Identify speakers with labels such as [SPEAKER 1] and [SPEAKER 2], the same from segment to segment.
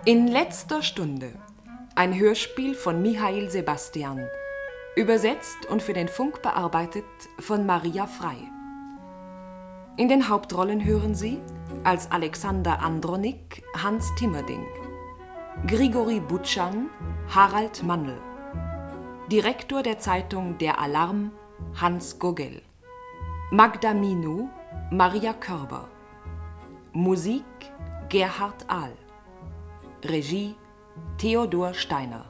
[SPEAKER 1] In letzter Stunde. Ein Hörspiel von Mihail Sebastian. Übersetzt und für den Funk bearbeitet von Maria Frei. In den Hauptrollen hören Sie als Alexander Andronik Hans Timmerding, Grigori Butschan Harald Mannl, Direktor der Zeitung Der Alarm Hans Gogel, Magda Minou Maria Körber, Musik Gerhard Ahl, Regie Theodor Steiner.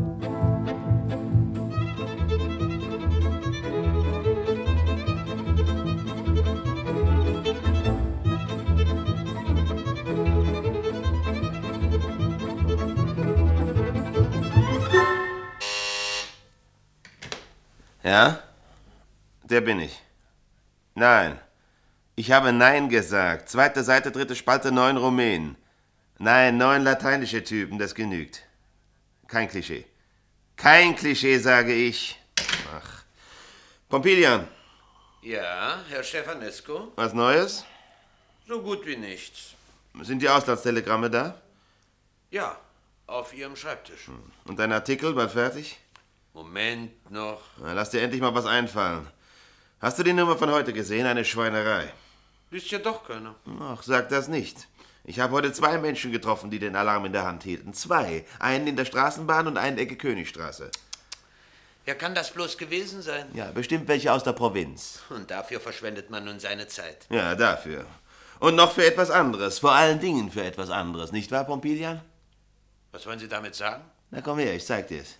[SPEAKER 2] Ja? Der bin ich. Nein. Ich habe Nein gesagt. 2. Seite, 3. Spalte, 9 Rumänen. Nein, 9 lateinische Typen, das genügt. Kein Klischee. Kein Klischee, sage ich. Ach. Pompilian.
[SPEAKER 3] Ja, Herr Stefanescu?
[SPEAKER 2] Was Neues?
[SPEAKER 3] So gut wie nichts.
[SPEAKER 2] Sind die Auslandstelegramme da?
[SPEAKER 3] Ja, auf Ihrem Schreibtisch.
[SPEAKER 2] Und dein Artikel bald fertig?
[SPEAKER 3] Moment noch.
[SPEAKER 2] Na, lass dir endlich mal was einfallen. Hast du die Nummer von heute gesehen? Eine Schweinerei.
[SPEAKER 3] Liest ja doch keiner.
[SPEAKER 2] Ach, sag das nicht. Ich habe heute 2 Menschen getroffen, die den Alarm in der Hand hielten. 2. Einen in der Straßenbahn und einen Ecke Königstraße.
[SPEAKER 3] Wer kann das bloß gewesen sein?
[SPEAKER 2] Ja, bestimmt welche aus der Provinz.
[SPEAKER 3] Und dafür verschwendet man nun seine Zeit.
[SPEAKER 2] Ja, dafür. Und noch für etwas anderes. Vor allen Dingen für etwas anderes. Nicht wahr, Pompilian?
[SPEAKER 3] Was wollen Sie damit sagen?
[SPEAKER 2] Na komm her, ich zeig dir's.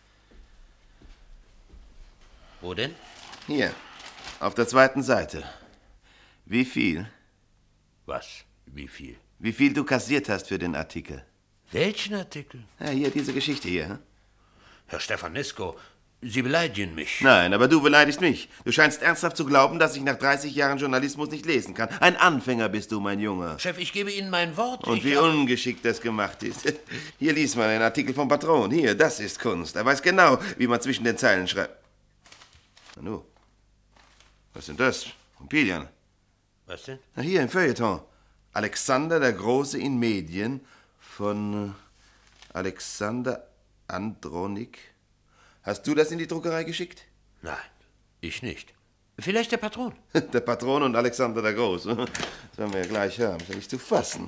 [SPEAKER 3] Wo denn?
[SPEAKER 2] Hier, auf der 2. Seite. Wie viel?
[SPEAKER 3] Was? Wie viel?
[SPEAKER 2] Wie viel du kassiert hast für den Artikel.
[SPEAKER 3] Welchen Artikel?
[SPEAKER 2] Ja, hier, diese Geschichte hier. Hm?
[SPEAKER 3] Herr Stefanescu, Sie beleidigen mich.
[SPEAKER 2] Nein, aber du beleidigst mich. Du scheinst ernsthaft zu glauben, dass ich nach 30 Jahren Journalismus nicht lesen kann. Ein Anfänger bist du, mein Junge.
[SPEAKER 3] Chef, ich gebe Ihnen mein Wort.
[SPEAKER 2] Und wie ungeschickt das gemacht ist. Hier liest man einen Artikel vom Patron. Hier, das ist Kunst. Er weiß genau, wie man zwischen den Zeilen schreibt. Nanu, was sind das? Pompilian.
[SPEAKER 3] Was denn?
[SPEAKER 2] Na hier, im Feuilleton. Alexander der Große in Medien von Alexander Andronik. Hast du das in die Druckerei geschickt?
[SPEAKER 3] Nein, ich nicht. Vielleicht der Patron.
[SPEAKER 2] Der Patron und Alexander der Große. Das werden wir ja gleich haben. Ist ja nicht zu fassen.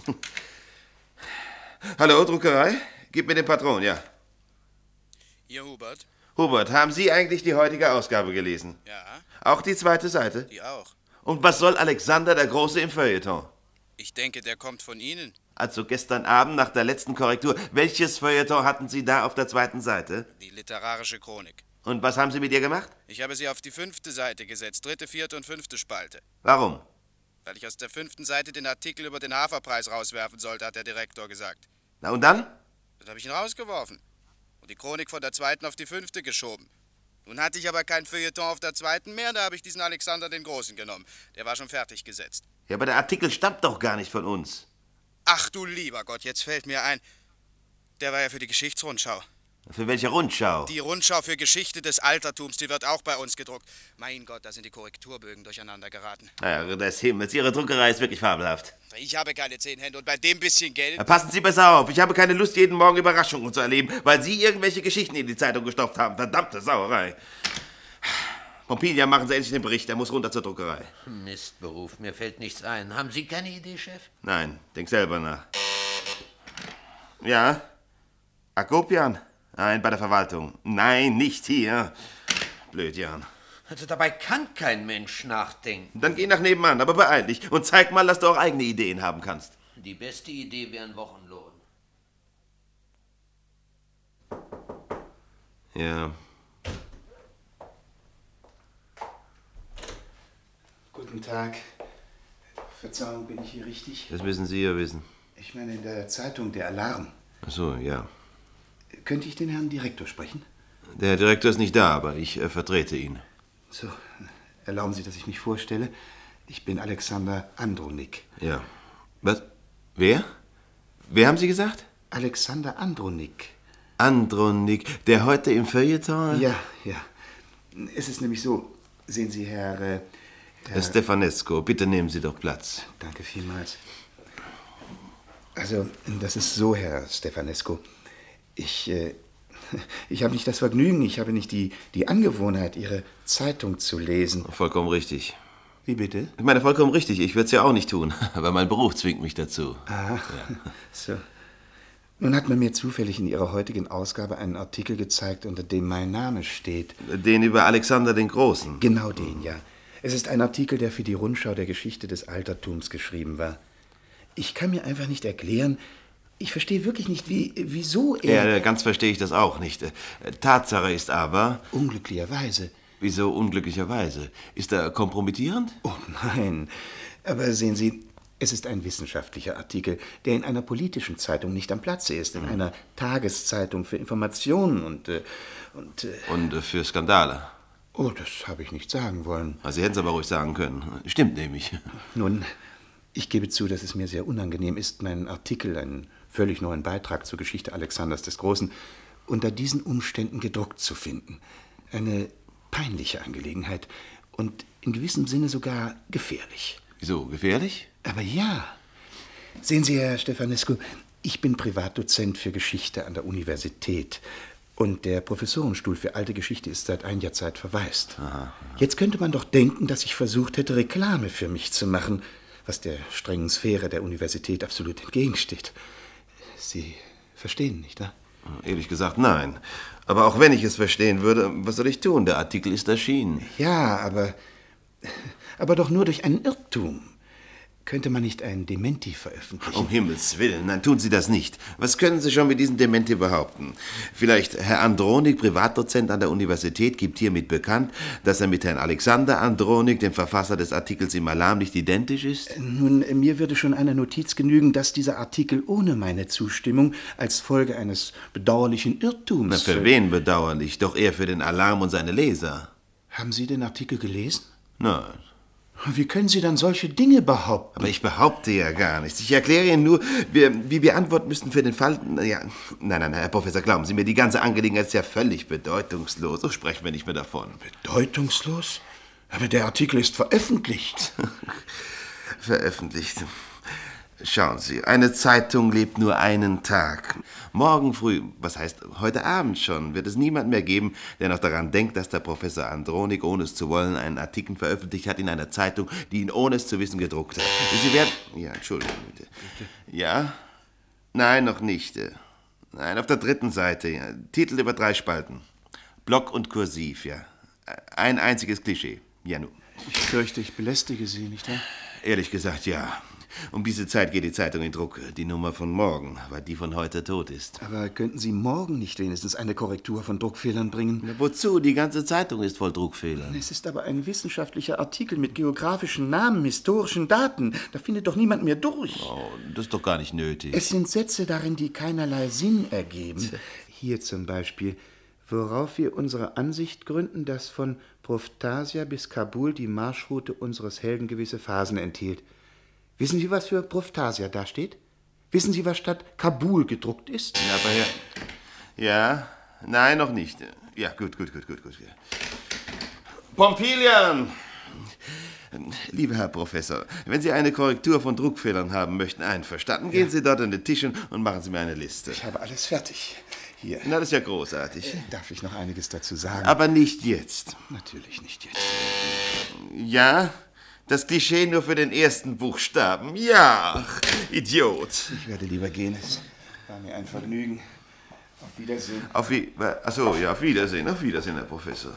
[SPEAKER 2] Hallo, Druckerei? Gib mir den Patron, ja.
[SPEAKER 4] Ihr Hubert?
[SPEAKER 2] Hubert, haben Sie eigentlich die heutige Ausgabe gelesen?
[SPEAKER 4] Ja.
[SPEAKER 2] Auch die 2. Seite?
[SPEAKER 4] Die auch.
[SPEAKER 2] Und was soll Alexander der Große im Feuilleton?
[SPEAKER 4] Ich denke, der kommt von Ihnen.
[SPEAKER 2] Also gestern Abend nach der letzten Korrektur. Welches Feuilleton hatten Sie da auf der 2. Seite?
[SPEAKER 4] Die literarische Chronik.
[SPEAKER 2] Und was haben Sie mit ihr gemacht?
[SPEAKER 4] Ich habe sie auf die 5. Seite gesetzt. 3., 4. und 5. Spalte.
[SPEAKER 2] Warum?
[SPEAKER 4] Weil ich aus der 5. Seite den Artikel über den Haferpreis rauswerfen sollte, hat der Direktor gesagt.
[SPEAKER 2] Na und dann?
[SPEAKER 4] Dann habe ich ihn rausgeworfen. Und die Chronik von der 2. auf die 5. geschoben. Nun hatte ich aber kein Feuilleton auf der 2. mehr, da habe ich diesen Alexander den Großen genommen. Der war schon fertig gesetzt.
[SPEAKER 2] Ja, aber der Artikel stammt doch gar nicht von uns.
[SPEAKER 4] Ach du lieber Gott, jetzt fällt mir ein. Der war ja für die Geschichtsrundschau.
[SPEAKER 2] Für welche Rundschau?
[SPEAKER 4] Die Rundschau für Geschichte des Altertums, die wird auch bei uns gedruckt. Mein Gott, da sind die Korrekturbögen durcheinander geraten.
[SPEAKER 2] Herr des Himmels, Ihre Druckerei ist wirklich fabelhaft.
[SPEAKER 4] Ich habe keine 10 Hände und bei dem bisschen Geld...
[SPEAKER 2] Ja, passen Sie besser auf, ich habe keine Lust, jeden Morgen Überraschungen zu erleben, weil Sie irgendwelche Geschichten in die Zeitung gestopft haben. Verdammte Sauerei. Pompilian, machen Sie endlich den Bericht, er muss runter zur Druckerei.
[SPEAKER 3] Mistberuf, mir fällt nichts ein. Haben Sie keine Idee, Chef?
[SPEAKER 2] Nein, denk selber nach. Ja? Akopian? Nein, bei der Verwaltung. Nein, nicht hier. Blöd, Jan.
[SPEAKER 3] Also dabei kann kein Mensch nachdenken.
[SPEAKER 2] Dann geh nach nebenan, aber beeil dich und zeig mal, dass du auch eigene Ideen haben kannst.
[SPEAKER 3] Die beste Idee wäre ein Wochenlohn.
[SPEAKER 2] Ja.
[SPEAKER 5] Guten Tag. Verzeihung, bin ich hier richtig?
[SPEAKER 2] Das müssen Sie ja wissen.
[SPEAKER 5] Ich meine in der Zeitung Der Alarm.
[SPEAKER 2] Ach so, ja.
[SPEAKER 5] Könnte ich den Herrn Direktor sprechen?
[SPEAKER 2] Der Direktor ist nicht da, aber ich vertrete ihn.
[SPEAKER 5] So, erlauben Sie, dass ich mich vorstelle. Ich bin Alexander Andronik.
[SPEAKER 2] Ja. Was? Wer? Wer haben Sie gesagt?
[SPEAKER 5] Alexander Andronik.
[SPEAKER 2] Andronik, der heute im Feuilleton...
[SPEAKER 5] Ja. Es ist nämlich so, sehen Sie, Herr
[SPEAKER 2] Stefanescu, bitte nehmen Sie doch Platz.
[SPEAKER 5] Danke vielmals. Also, das ist so, Herr Stefanescu. Ich habe nicht das Vergnügen, ich habe nicht die Angewohnheit, Ihre Zeitung zu lesen.
[SPEAKER 2] Vollkommen richtig.
[SPEAKER 5] Wie bitte?
[SPEAKER 2] Ich meine, vollkommen richtig. Ich würde es ja auch nicht tun, aber mein Beruf zwingt mich dazu.
[SPEAKER 5] Ah, so. Nun hat man mir zufällig in Ihrer heutigen Ausgabe einen Artikel gezeigt, unter dem mein Name steht.
[SPEAKER 2] Den über Alexander den Großen?
[SPEAKER 5] Genau den, ja. Es ist ein Artikel, der für die Rundschau der Geschichte des Altertums geschrieben war. Ich kann mir einfach nicht erklären, ich verstehe wirklich nicht, wieso er...
[SPEAKER 2] Ja, ganz verstehe ich das auch nicht. Tatsache ist aber...
[SPEAKER 5] Unglücklicherweise.
[SPEAKER 2] Wieso unglücklicherweise? Ist er kompromittierend?
[SPEAKER 5] Oh nein, aber sehen Sie, es ist ein wissenschaftlicher Artikel, der in einer politischen Zeitung nicht am Platze ist, in einer Tageszeitung für Informationen und
[SPEAKER 2] für Skandale.
[SPEAKER 5] Oh, das habe ich nicht sagen wollen.
[SPEAKER 2] Sie hätten es aber ruhig sagen können. Stimmt nämlich.
[SPEAKER 5] Nun, ich gebe zu, dass es mir sehr unangenehm ist, meinen Artikel, einen völlig neuen Beitrag zur Geschichte Alexanders des Großen, unter diesen Umständen gedruckt zu finden. Eine peinliche Angelegenheit und in gewissem Sinne sogar gefährlich.
[SPEAKER 2] Wieso, gefährlich?
[SPEAKER 5] Aber ja. Sehen Sie, Herr Stefanescu, ich bin Privatdozent für Geschichte an der Universität und der Professorenstuhl für alte Geschichte ist seit einiger Zeit verwaist.
[SPEAKER 2] Aha.
[SPEAKER 5] Jetzt könnte man doch denken, dass ich versucht hätte, Reklame für mich zu machen, was der strengen Sphäre der Universität absolut entgegensteht. Sie verstehen, nicht wahr?
[SPEAKER 2] Ehrlich gesagt, nein. Aber auch wenn ich es verstehen würde, was soll ich tun? Der Artikel ist erschienen.
[SPEAKER 5] Ja, aber doch nur durch einen Irrtum. Könnte man nicht ein Dementi veröffentlichen?
[SPEAKER 2] Um Himmels Willen, nein, tun Sie das nicht. Was können Sie schon mit diesem Dementi behaupten? Vielleicht Herr Andronik, Privatdozent an der Universität, gibt hiermit bekannt, dass er mit Herrn Alexander Andronik, dem Verfasser des Artikels im Alarm, nicht identisch ist?
[SPEAKER 5] Nun, mir würde schon eine Notiz genügen, dass dieser Artikel ohne meine Zustimmung als Folge eines bedauerlichen Irrtums...
[SPEAKER 2] Na, für wen bedauerlich? Doch eher für den Alarm und seine Leser.
[SPEAKER 5] Haben Sie den Artikel gelesen?
[SPEAKER 2] Nein.
[SPEAKER 5] Wie können Sie dann solche Dinge behaupten?
[SPEAKER 2] Aber ich behaupte ja gar nichts. Ich erkläre Ihnen nur, wie wir antworten müssten für den Fall... Ja, nein, Herr Professor, glauben Sie mir, die ganze Angelegenheit ist ja völlig bedeutungslos. So sprechen wir nicht mehr davon.
[SPEAKER 5] Bedeutungslos? Aber der Artikel ist veröffentlicht.
[SPEAKER 2] Veröffentlicht. Schauen Sie, eine Zeitung lebt nur einen Tag. Morgen früh, was heißt heute Abend schon, wird es niemand mehr geben, der noch daran denkt, dass der Professor Andronik, ohne es zu wollen, einen Artikel veröffentlicht hat in einer Zeitung, die ihn ohne es zu wissen gedruckt hat. Sie werden... Ja, Entschuldigung, bitte. Ja? Nein, noch nicht. Nein, auf der 3. Seite. Ja. Titel über 3 Spalten. Block und Kursiv, ja. Ein einziges Klischee. Ja, nun.
[SPEAKER 5] Ich fürchte, ich belästige Sie, nicht wahr?
[SPEAKER 2] Ehrlich gesagt, ja. Um diese Zeit geht die Zeitung in Druck. Die Nummer von morgen, weil die von heute tot ist.
[SPEAKER 5] Aber könnten Sie morgen nicht wenigstens eine Korrektur von Druckfehlern bringen?
[SPEAKER 2] Na, wozu? Die ganze Zeitung ist voll Druckfehler.
[SPEAKER 5] Es ist aber ein wissenschaftlicher Artikel mit geografischen Namen, historischen Daten. Da findet doch niemand mehr durch.
[SPEAKER 2] Oh, das ist doch gar nicht nötig.
[SPEAKER 5] Es sind Sätze darin, die keinerlei Sinn ergeben. Hier zum Beispiel: Worauf wir unsere Ansicht gründen, dass von Proftasia bis Kabul die Marschroute unseres Helden gewisse Phasen enthielt. Wissen Sie, was für Proftasia da steht? Wissen Sie, was statt Kabul gedruckt ist?
[SPEAKER 2] Ja, aber ja, nein, noch nicht. Ja, gut. Pompilian! Lieber Herr Professor, wenn Sie eine Korrektur von Druckfehlern haben möchten, einverstanden, gehen Sie dort an den Tisch und machen Sie mir eine Liste.
[SPEAKER 5] Ich habe alles fertig. Hier.
[SPEAKER 2] Na, das ist ja großartig.
[SPEAKER 5] Darf ich noch einiges dazu sagen?
[SPEAKER 2] Aber nicht jetzt.
[SPEAKER 5] Natürlich nicht jetzt.
[SPEAKER 2] Ja? Das Klischee nur für den ersten Buchstaben. Ja, Idiot.
[SPEAKER 5] Ich werde lieber gehen. Es war mir ein Vergnügen. Auf Wiedersehen.
[SPEAKER 2] Auf Wiedersehen, Herr Professor.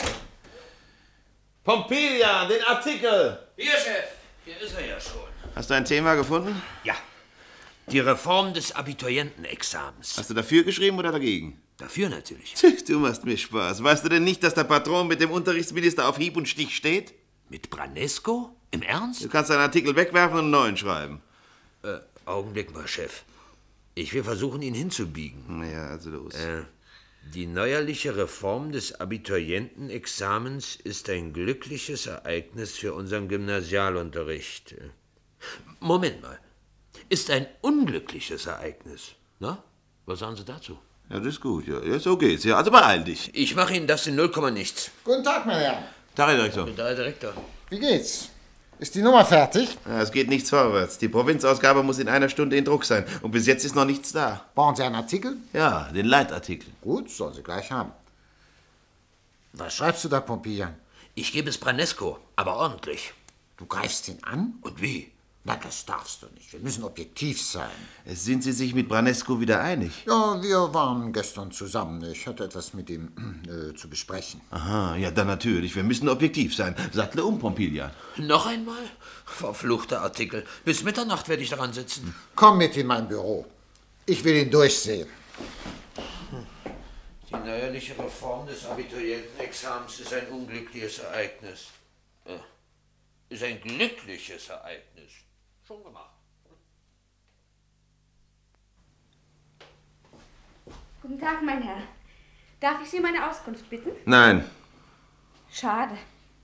[SPEAKER 2] Pompilian, den Artikel!
[SPEAKER 3] Hier, Chef. Hier ist er ja schon.
[SPEAKER 2] Hast du ein Thema gefunden?
[SPEAKER 3] Ja. Die Reform des Abiturientenexamens.
[SPEAKER 2] Hast du dafür geschrieben oder dagegen?
[SPEAKER 3] Dafür natürlich.
[SPEAKER 2] Du machst mir Spaß. Weißt du denn nicht, dass der Patron mit dem Unterrichtsminister auf Hieb und Stich steht?
[SPEAKER 3] Mit Branesco? Im Ernst?
[SPEAKER 2] Du kannst deinen Artikel wegwerfen und einen neuen schreiben.
[SPEAKER 3] Augenblick mal, Chef. Ich will versuchen, ihn hinzubiegen.
[SPEAKER 2] Naja, also los.
[SPEAKER 3] Die neuerliche Reform des Abiturientenexamens ist ein glückliches Ereignis für unseren Gymnasialunterricht. Moment mal. Ist ein unglückliches Ereignis. Na? Was sagen Sie dazu?
[SPEAKER 2] Ja, das ist gut. Ja, so geht's. Ja, also beeil dich.
[SPEAKER 3] Ich mache Ihnen das in 0, nichts.
[SPEAKER 6] Guten Tag, meine Herren.
[SPEAKER 2] Tag, Herr Direktor.
[SPEAKER 3] Da, Herr Direktor.
[SPEAKER 6] Wie geht's? Ist die Nummer fertig?
[SPEAKER 2] Ja, es geht nichts vorwärts. Die Provinzausgabe muss in einer Stunde in Druck sein. Und bis jetzt ist noch nichts da.
[SPEAKER 6] Brauchen Sie einen Artikel?
[SPEAKER 2] Ja, den Leitartikel.
[SPEAKER 6] Gut, sollen Sie gleich haben. Was schreibst du da, Pompillian?
[SPEAKER 3] Ich gebe es Branesco, aber ordentlich.
[SPEAKER 6] Du greifst ihn an?
[SPEAKER 3] Und wie?
[SPEAKER 6] Na, das darfst du nicht. Wir müssen objektiv sein.
[SPEAKER 2] Sind Sie sich mit Branesco wieder einig?
[SPEAKER 6] Ja, wir waren gestern zusammen. Ich hatte etwas mit ihm zu besprechen.
[SPEAKER 2] Aha, ja, dann natürlich. Wir müssen objektiv sein. Sattle um, Pompillian.
[SPEAKER 3] Noch einmal? Verfluchter Artikel. Bis Mitternacht werde ich daran sitzen.
[SPEAKER 6] Komm mit in mein Büro. Ich will ihn durchsehen.
[SPEAKER 3] Die neuerliche Reform des Abiturientenexamens ist ein unglückliches Ereignis. Ist ein glückliches Ereignis. Schon gemacht.
[SPEAKER 7] Guten Tag, mein Herr. Darf ich Sie um eine Auskunft bitten?
[SPEAKER 2] Nein.
[SPEAKER 7] Schade.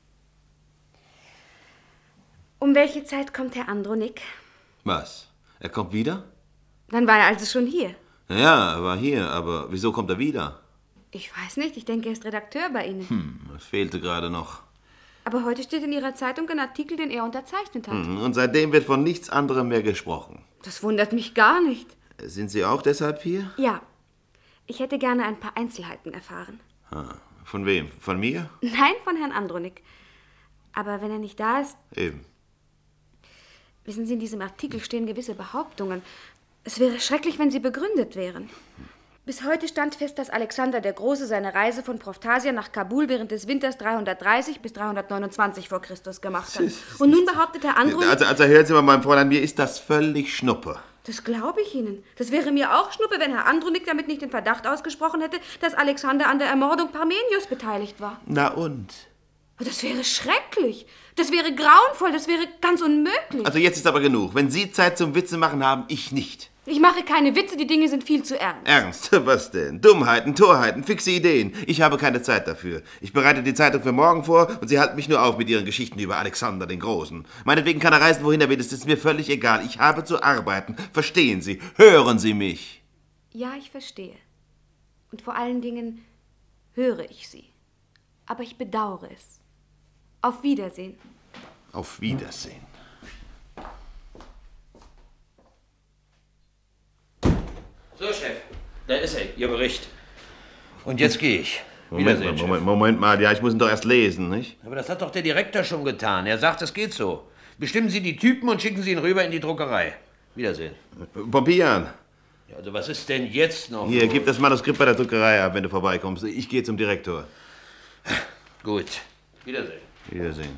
[SPEAKER 7] Um welche Zeit kommt Herr Andronik?
[SPEAKER 2] Was? Er kommt wieder?
[SPEAKER 7] Dann war er also schon hier.
[SPEAKER 2] Ja, er war hier, aber wieso kommt er wieder?
[SPEAKER 7] Ich weiß nicht, ich denke, er ist Redakteur bei Ihnen.
[SPEAKER 2] Das fehlte gerade noch.
[SPEAKER 7] Aber heute steht in Ihrer Zeitung ein Artikel, den er unterzeichnet hat.
[SPEAKER 2] Und seitdem wird von nichts anderem mehr gesprochen.
[SPEAKER 7] Das wundert mich gar nicht.
[SPEAKER 2] Sind Sie auch deshalb hier?
[SPEAKER 7] Ja, ich hätte gerne ein paar Einzelheiten erfahren.
[SPEAKER 2] Von wem? Von mir?
[SPEAKER 7] Nein, von Herrn Andronik. Aber wenn er nicht da ist...
[SPEAKER 2] Eben.
[SPEAKER 7] Wissen Sie, in diesem Artikel stehen gewisse Behauptungen. Es wäre schrecklich, wenn sie begründet wären. Bis heute stand fest, dass Alexander der Große seine Reise von Proftasia nach Kabul während des Winters 330 bis 329 vor Christus gemacht hat. Und nun behauptet Herr Andronik...
[SPEAKER 2] Also hören Sie mal, mein Fräulein, mir ist das völlig Schnuppe.
[SPEAKER 7] Das glaube ich Ihnen. Das wäre mir auch Schnuppe, wenn Herr Andronik damit nicht den Verdacht ausgesprochen hätte, dass Alexander an der Ermordung Parmenius beteiligt war.
[SPEAKER 2] Na und?
[SPEAKER 7] Das wäre schrecklich. Das wäre grauenvoll. Das wäre ganz unmöglich.
[SPEAKER 2] Also jetzt ist aber genug. Wenn Sie Zeit zum Witze machen haben, ich nicht.
[SPEAKER 7] Ich mache keine Witze, die Dinge sind viel zu ernst.
[SPEAKER 2] Ernst? Was denn? Dummheiten, Torheiten, fixe Ideen. Ich habe keine Zeit dafür. Ich bereite die Zeitung für morgen vor und Sie halten mich nur auf mit Ihren Geschichten über Alexander den Großen. Meinetwegen kann er reisen, wohin er will. Das ist mir völlig egal. Ich habe zu arbeiten. Verstehen Sie? Hören Sie mich.
[SPEAKER 7] Ja, ich verstehe. Und vor allen Dingen höre ich Sie. Aber ich bedauere es. Auf Wiedersehen.
[SPEAKER 2] Auf Wiedersehen.
[SPEAKER 3] So, Chef, da ist er, Ihr Bericht. Und jetzt gehe ich.
[SPEAKER 2] Moment mal. Ja, ich muss ihn doch erst lesen, nicht?
[SPEAKER 3] Aber das hat doch der Direktor schon getan. Er sagt, es geht so. Bestimmen Sie die Typen und schicken Sie ihn rüber in die Druckerei. Wiedersehen.
[SPEAKER 2] Pompillian.
[SPEAKER 3] Ja, also was ist denn jetzt noch?
[SPEAKER 2] Hier, gib das Manuskript bei der Druckerei ab, wenn du vorbeikommst. Ich gehe zum Direktor.
[SPEAKER 3] Gut. Wiedersehen.
[SPEAKER 2] Wiedersehen.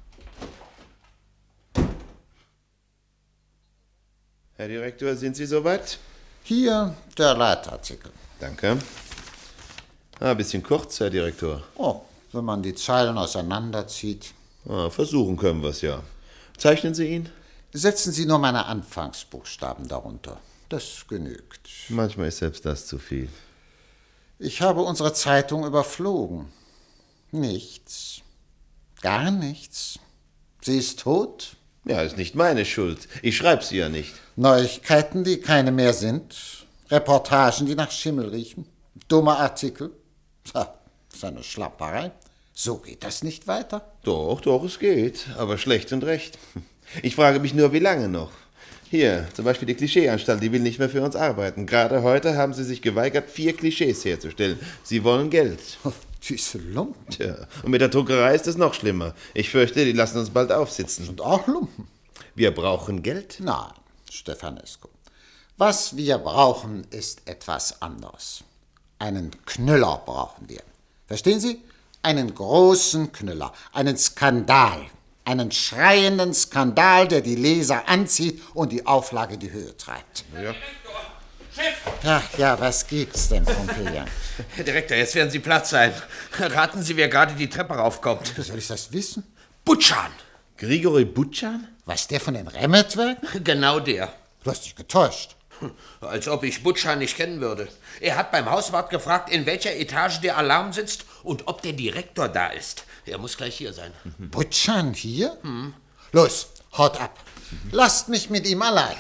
[SPEAKER 2] Herr Direktor, sind Sie soweit?
[SPEAKER 6] Hier der Leitartikel.
[SPEAKER 2] Danke. Ein bisschen kurz, Herr Direktor.
[SPEAKER 6] Oh, wenn man die Zeilen auseinanderzieht.
[SPEAKER 2] Versuchen können wir es ja. Zeichnen Sie ihn?
[SPEAKER 6] Setzen Sie nur meine Anfangsbuchstaben darunter. Das genügt.
[SPEAKER 2] Manchmal ist selbst das zu viel.
[SPEAKER 6] Ich habe unsere Zeitung überflogen. Nichts. Gar nichts. Sie ist tot.
[SPEAKER 2] Ja, ist nicht meine Schuld. Ich schreibe sie ja nicht.
[SPEAKER 6] Neuigkeiten, die keine mehr sind. Reportagen, die nach Schimmel riechen. Dumme Artikel. Das ist eine Schlapperei. So geht das nicht weiter.
[SPEAKER 2] Doch, es geht. Aber schlecht und recht. Ich frage mich nur, wie lange noch? Hier, zum Beispiel die Klischeeanstalt, die will nicht mehr für uns arbeiten. Gerade heute haben sie sich geweigert, 4 Klischees herzustellen. Sie wollen Geld.
[SPEAKER 6] Diese Lumpen.
[SPEAKER 2] Tja, und mit der Druckerei ist es noch schlimmer. Ich fürchte, die lassen uns bald aufsitzen.
[SPEAKER 6] Und auch Lumpen.
[SPEAKER 2] Wir brauchen Geld?
[SPEAKER 6] Nein, Stefanesco. Was wir brauchen, ist etwas anderes. Einen Knüller brauchen wir. Verstehen Sie? Einen großen Knüller. Einen Skandal. Einen schreienden Skandal, der die Leser anzieht und die Auflage in die Höhe treibt.
[SPEAKER 2] Ja.
[SPEAKER 3] Chef!
[SPEAKER 6] Ach ja, was gibt's denn, Pompillian?
[SPEAKER 3] Herr Direktor, jetzt werden Sie Platz sein. Raten Sie, wer gerade die Treppe raufkommt.
[SPEAKER 6] Wie soll ich das wissen?
[SPEAKER 3] Butschan!
[SPEAKER 2] Grigori Butschan?
[SPEAKER 6] Was, der von den Remmetwerken?
[SPEAKER 3] Genau der.
[SPEAKER 6] Du hast dich getäuscht.
[SPEAKER 3] Als ob ich Butschan nicht kennen würde. Er hat beim Hauswart gefragt, in welcher Etage der Alarm sitzt und ob der Direktor da ist. Er muss gleich hier sein.
[SPEAKER 6] Butschan hier? Los, haut ab. Lasst mich mit ihm allein.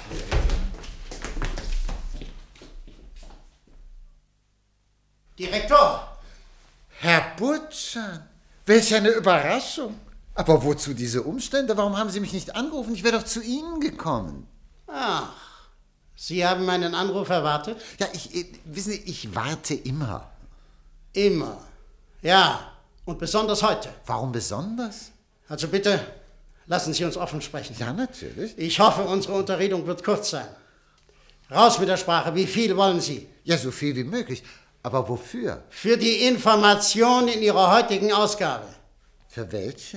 [SPEAKER 6] Direktor! Herr Butschan, welch eine Überraschung. Aber wozu diese Umstände? Warum haben Sie mich nicht angerufen? Ich wäre doch zu Ihnen gekommen.
[SPEAKER 8] Ach, Sie haben meinen Anruf erwartet?
[SPEAKER 6] Ja, wissen Sie, ich warte immer.
[SPEAKER 8] Immer. Ja, und besonders heute.
[SPEAKER 6] Warum besonders?
[SPEAKER 8] Also bitte, lassen Sie uns offen sprechen.
[SPEAKER 6] Ja, natürlich.
[SPEAKER 8] Ich hoffe, unsere Unterredung wird kurz sein. Raus mit der Sprache. Wie viel wollen Sie?
[SPEAKER 6] Ja, so viel wie möglich. Aber wofür?
[SPEAKER 8] Für die Information in Ihrer heutigen Ausgabe.
[SPEAKER 6] Für welche?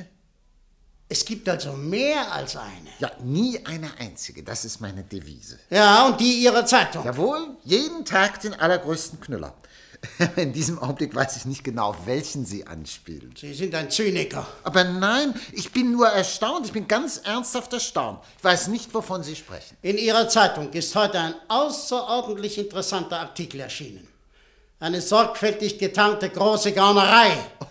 [SPEAKER 8] Es gibt also mehr als eine.
[SPEAKER 6] Ja, nie eine einzige. Das ist meine Devise.
[SPEAKER 8] Ja, und die Ihrer Zeitung.
[SPEAKER 6] Jawohl, jeden Tag den allergrößten Knüller. In diesem Augenblick weiß ich nicht genau, auf welchen Sie anspielen.
[SPEAKER 8] Sie sind ein Zyniker.
[SPEAKER 6] Aber nein, ich bin nur erstaunt. Ich bin ganz ernsthaft erstaunt. Ich weiß nicht, wovon Sie sprechen.
[SPEAKER 8] In Ihrer Zeitung ist heute ein außerordentlich interessanter Artikel erschienen. Eine sorgfältig getarnte große Gaunerei.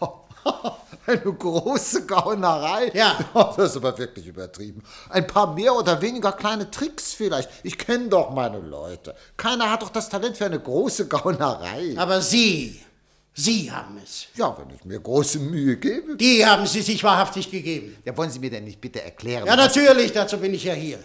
[SPEAKER 6] Eine große Gaunerei?
[SPEAKER 8] Ja.
[SPEAKER 6] Das ist aber wirklich übertrieben. Ein paar mehr oder weniger kleine Tricks vielleicht. Ich kenne doch meine Leute. Keiner hat doch das Talent für eine große Gaunerei.
[SPEAKER 8] Aber Sie haben es.
[SPEAKER 6] Ja, wenn ich mir große Mühe gebe.
[SPEAKER 8] Die haben Sie sich wahrhaftig gegeben.
[SPEAKER 6] Ja, wollen Sie mir denn nicht bitte erklären?
[SPEAKER 8] Ja, natürlich, dazu bin ich ja hier.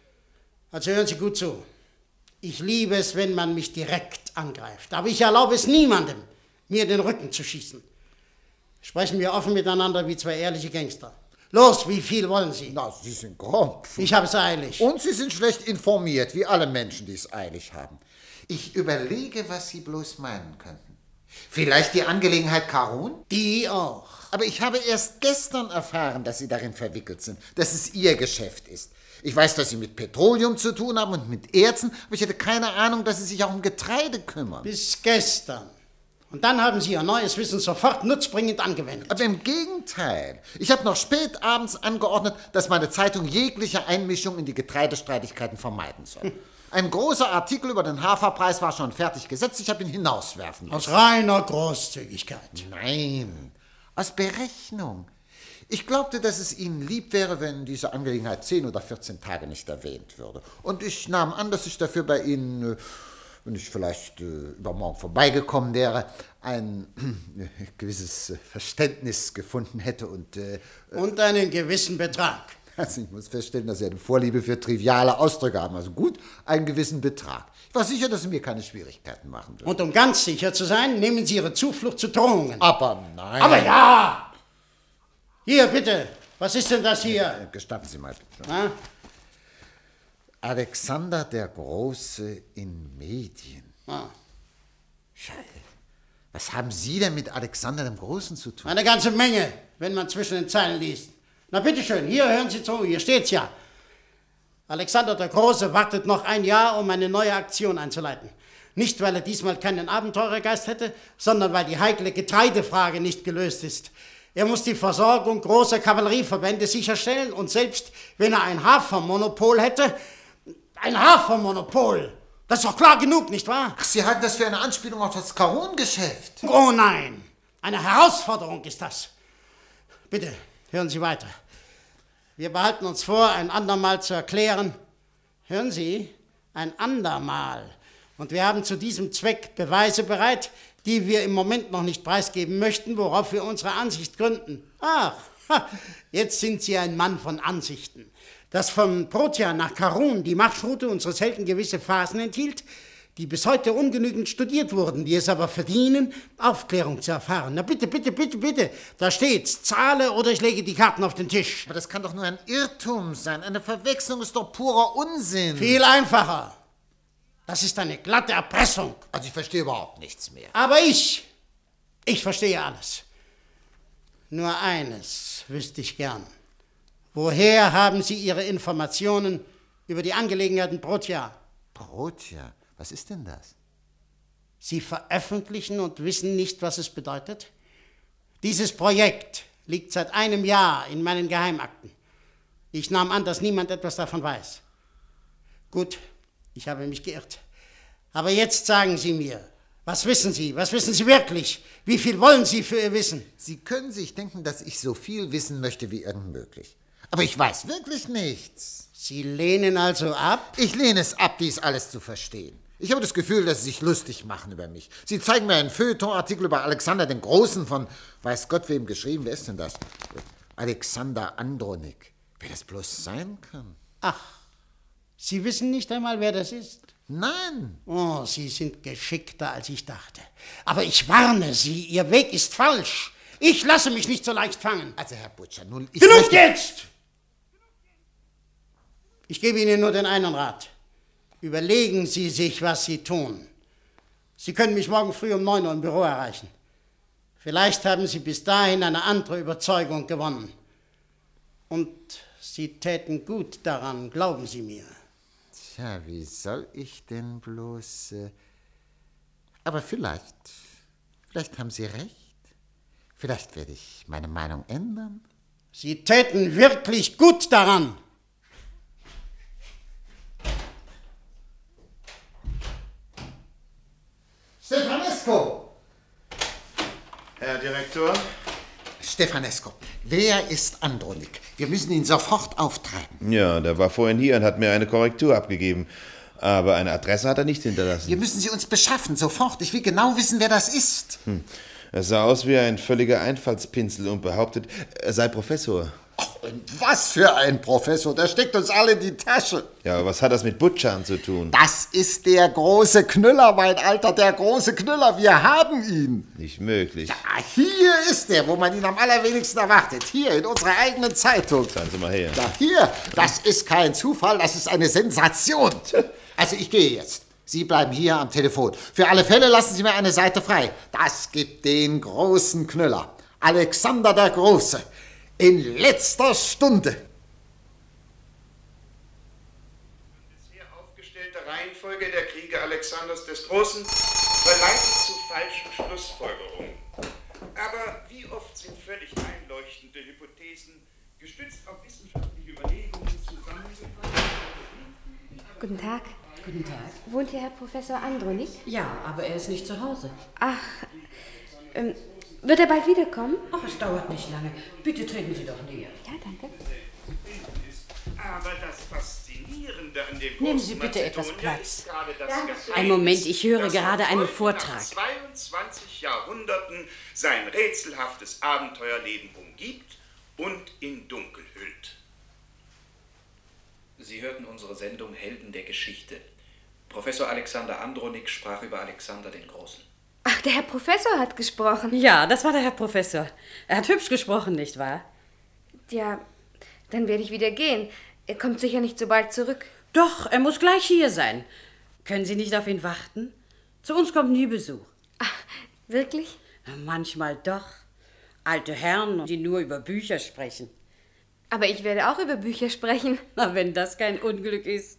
[SPEAKER 8] Also hören Sie gut zu. Ich liebe es, wenn man mich direkt angreift. Aber ich erlaube es niemandem, mir den Rücken zu schießen. Sprechen wir offen miteinander wie zwei ehrliche Gangster. Los, wie viel wollen Sie?
[SPEAKER 6] Na, Sie sind grob.
[SPEAKER 8] Ich habe es eilig.
[SPEAKER 6] Und Sie sind schlecht informiert, wie alle Menschen, die es eilig haben. Ich überlege, was Sie bloß meinen könnten. Vielleicht die Angelegenheit Karun?
[SPEAKER 8] Die auch.
[SPEAKER 6] Aber ich habe erst gestern erfahren, dass Sie darin verwickelt sind, dass es Ihr Geschäft ist. Ich weiß, dass Sie mit Petroleum zu tun haben und mit Erzen, aber ich hatte keine Ahnung, dass Sie sich auch um Getreide kümmern.
[SPEAKER 8] Bis gestern. Und dann haben Sie Ihr neues Wissen sofort nutzbringend angewendet.
[SPEAKER 6] Aber im Gegenteil. Ich habe noch spät abends angeordnet, dass meine Zeitung jegliche Einmischung in die Getreidestreitigkeiten vermeiden soll. Ein großer Artikel über den Haferpreis war schon fertig gesetzt. Ich habe ihn hinauswerfen lassen.
[SPEAKER 8] Aus reiner Großzügigkeit.
[SPEAKER 6] Nein, aus Berechnung. Ich glaubte, dass es Ihnen lieb wäre, wenn diese Angelegenheit 10 oder 14 Tage nicht erwähnt würde. Und ich nahm an, dass ich dafür bei Ihnen, wenn ich vielleicht übermorgen vorbeigekommen wäre, ein gewisses Verständnis gefunden hätte und
[SPEAKER 8] einen gewissen Betrag.
[SPEAKER 6] Also ich muss feststellen, dass Sie eine Vorliebe für triviale Ausdrücke haben. Also gut, einen gewissen Betrag. Ich war sicher, dass Sie mir keine Schwierigkeiten machen würden.
[SPEAKER 8] Und um ganz sicher zu sein, nehmen Sie Ihre Zuflucht zu Drohungen.
[SPEAKER 6] Aber nein.
[SPEAKER 8] Aber ja! Hier, bitte. Was ist denn das hier?
[SPEAKER 6] Gestatten Sie mal bitte.
[SPEAKER 8] Na?
[SPEAKER 6] Alexander der Große in Medien.
[SPEAKER 8] Ah.
[SPEAKER 6] Was haben Sie denn mit Alexander dem Großen zu tun?
[SPEAKER 8] Eine ganze Menge, wenn man zwischen den Zeilen liest. Na bitteschön, hier hören Sie zu, hier steht's ja. Alexander der Große wartet noch ein Jahr, um eine neue Aktion einzuleiten. Nicht, weil er diesmal keinen Abenteurergeist hätte, sondern weil die heikle Getreidefrage nicht gelöst ist. Er muss die Versorgung großer Kavallerieverbände sicherstellen und selbst wenn er ein Hafermonopol hätte, ein Hafermonopol, das ist doch klar genug, nicht wahr?
[SPEAKER 6] Ach, Sie halten das für eine Anspielung auf das Karun-Geschäft.
[SPEAKER 8] Oh nein, eine Herausforderung ist das. Bitte, hören Sie weiter. Wir behalten uns vor, ein andermal zu erklären. Hören Sie, ein andermal. Und wir haben zu diesem Zweck Beweise bereit, die wir im Moment noch nicht preisgeben möchten, worauf wir unsere Ansicht gründen. Ach, jetzt sind Sie ein Mann von Ansichten. Dass von Protia nach Karun die Marschroute unseres Helden gewisse Phasen enthielt, die bis heute ungenügend studiert wurden, die es aber verdienen, Aufklärung zu erfahren. Na bitte, bitte, bitte, bitte, da steht's, zahle oder ich lege die Karten auf den Tisch.
[SPEAKER 6] Aber das kann doch nur ein Irrtum sein. Eine Verwechslung ist doch purer Unsinn.
[SPEAKER 8] Viel einfacher. Das ist eine glatte Erpressung.
[SPEAKER 6] Also ich verstehe überhaupt nichts mehr.
[SPEAKER 8] Aber ich verstehe alles. Nur eines wüsste ich gern. Woher haben Sie Ihre Informationen über die Angelegenheiten Protia?
[SPEAKER 6] Protia? Was ist denn das?
[SPEAKER 8] Sie veröffentlichen und wissen nicht, was es bedeutet? Dieses Projekt liegt seit einem Jahr in meinen Geheimakten. Ich nahm an, dass niemand etwas davon weiß. Gut, ich habe mich geirrt. Aber jetzt sagen Sie mir, was wissen Sie? Was wissen Sie wirklich? Wie viel wollen Sie für Ihr Wissen?
[SPEAKER 6] Sie können sich denken, dass ich so viel wissen möchte wie irgend möglich. Aber ich weiß wirklich nichts.
[SPEAKER 8] Sie lehnen also ab?
[SPEAKER 6] Ich lehne es ab, dies alles zu verstehen. Ich habe das Gefühl, dass Sie sich lustig machen über mich. Sie zeigen mir einen Feuilleton-Artikel über Alexander den Großen von weiß Gott wem geschrieben. Wer ist denn das? Alexander Andronik. Wer das bloß sein kann?
[SPEAKER 8] Ach, Sie wissen nicht einmal, wer das ist?
[SPEAKER 6] Nein.
[SPEAKER 8] Oh, Sie sind geschickter, als ich dachte. Aber ich warne Sie, Ihr Weg ist falsch. Ich lasse mich nicht so leicht fangen.
[SPEAKER 6] Also, Herr Butcher, nun...
[SPEAKER 8] Genug jetzt! Ich gebe Ihnen nur den einen Rat. Überlegen Sie sich, was Sie tun. Sie können mich morgen früh um 9 Uhr im Büro erreichen. Vielleicht haben Sie bis dahin eine andere Überzeugung gewonnen. Und Sie täten gut daran, glauben Sie mir.
[SPEAKER 6] Tja, wie soll ich denn bloß... Aber vielleicht haben Sie recht. Vielleicht werde ich meine Meinung ändern.
[SPEAKER 8] Sie täten wirklich gut daran.
[SPEAKER 6] Stefanesco!
[SPEAKER 2] Herr Direktor?
[SPEAKER 6] Stefanesco, wer ist Andronik? Wir müssen ihn sofort auftreiben.
[SPEAKER 2] Ja, der war vorhin hier und hat mir eine Korrektur abgegeben. Aber eine Adresse hat er nicht hinterlassen.
[SPEAKER 6] Wir müssen sie uns beschaffen, sofort. Ich will genau wissen, wer das ist.
[SPEAKER 2] Er sah aus wie ein völliger Einfallspinsel und behauptet, er sei Professor.
[SPEAKER 6] Oh, und was für ein Professor, der steckt uns alle in die Tasche.
[SPEAKER 2] Ja, aber was hat das mit Butschan zu tun?
[SPEAKER 6] Das ist der große Knüller, mein Alter, der große Knüller. Wir haben ihn.
[SPEAKER 2] Nicht möglich.
[SPEAKER 6] Ja, hier ist er, wo man ihn am allerwenigsten erwartet. Hier, in unserer eigenen Zeitung.
[SPEAKER 2] Sagen Sie mal her.
[SPEAKER 6] Da, hier, das ist kein Zufall, das ist eine Sensation. Also ich gehe jetzt. Sie bleiben hier am Telefon. Für alle Fälle lassen Sie mir eine Seite frei. Das gibt den großen Knüller. Alexander der Große. In letzter Stunde.
[SPEAKER 9] Bisher aufgestellte Reihenfolge der Kriege Alexanders des Großen verleitet zu falschen Schlussfolgerungen. Aber wie oft sind völlig einleuchtende Hypothesen, gestützt auf wissenschaftliche Überlegungen, zusammengefasst?
[SPEAKER 7] Guten Tag.
[SPEAKER 10] Guten Tag.
[SPEAKER 7] Wohnt hier Herr Professor Andronik?
[SPEAKER 10] Ja, aber er ist nicht zu Hause.
[SPEAKER 7] Ach, wird er bald wiederkommen?
[SPEAKER 10] Ach, es dauert nicht lange. Bitte treten Sie doch näher.
[SPEAKER 7] Ja, danke.
[SPEAKER 9] Aber das Faszinierende an dem
[SPEAKER 10] Nehmen Sie
[SPEAKER 9] großen
[SPEAKER 10] bitte etwas
[SPEAKER 9] Mazedonier
[SPEAKER 10] Platz.
[SPEAKER 9] ist gerade das Geheimnis,
[SPEAKER 10] Einen Moment, ich höre
[SPEAKER 9] das
[SPEAKER 10] gerade einen
[SPEAKER 9] heute
[SPEAKER 10] Vortrag.
[SPEAKER 9] Nach 22 Jahrhunderten sein rätselhaftes Abenteuerleben umgibt und in Dunkel hüllt.
[SPEAKER 11] Sie hörten unsere Sendung Helden der Geschichte. Professor Alexander Andronik sprach über Alexander den Großen.
[SPEAKER 7] Ach, der Herr Professor hat gesprochen.
[SPEAKER 10] Ja, das war der Herr Professor. Er hat hübsch gesprochen, nicht wahr?
[SPEAKER 7] Ja, dann werde ich wieder gehen. Er kommt sicher nicht so bald zurück.
[SPEAKER 10] Doch, er muss gleich hier sein. Können Sie nicht auf ihn warten? Zu uns kommt nie Besuch.
[SPEAKER 7] Ach, wirklich?
[SPEAKER 10] Manchmal doch. Alte Herren, die nur über Bücher sprechen.
[SPEAKER 7] Aber ich werde auch über Bücher sprechen.
[SPEAKER 10] Na, wenn das kein Unglück ist.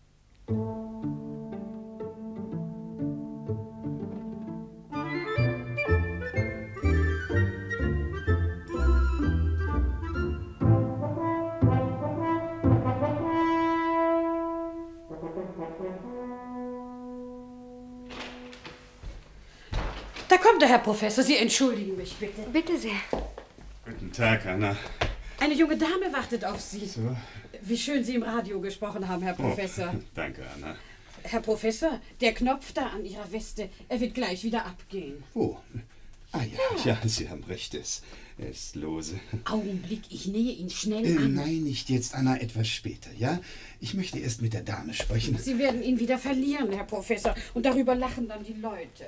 [SPEAKER 10] Da kommt der Herr Professor. Sie entschuldigen mich, bitte.
[SPEAKER 7] Bitte sehr.
[SPEAKER 12] Guten Tag, Anna.
[SPEAKER 10] Eine junge Dame wartet auf Sie.
[SPEAKER 12] So.
[SPEAKER 10] Wie schön Sie im Radio gesprochen haben, Herr Professor.
[SPEAKER 12] Oh, danke, Anna.
[SPEAKER 10] Herr Professor, der Knopf da an Ihrer Weste, er wird gleich wieder abgehen.
[SPEAKER 12] Oh. Ah ja, Sie haben recht, es ist lose.
[SPEAKER 10] Augenblick, ich nähe ihn schnell an.
[SPEAKER 12] Nein, nicht jetzt, Anna, etwas später, ja? Ich möchte erst mit der Dame sprechen.
[SPEAKER 10] Sie werden ihn wieder verlieren, Herr Professor, und darüber lachen dann die Leute.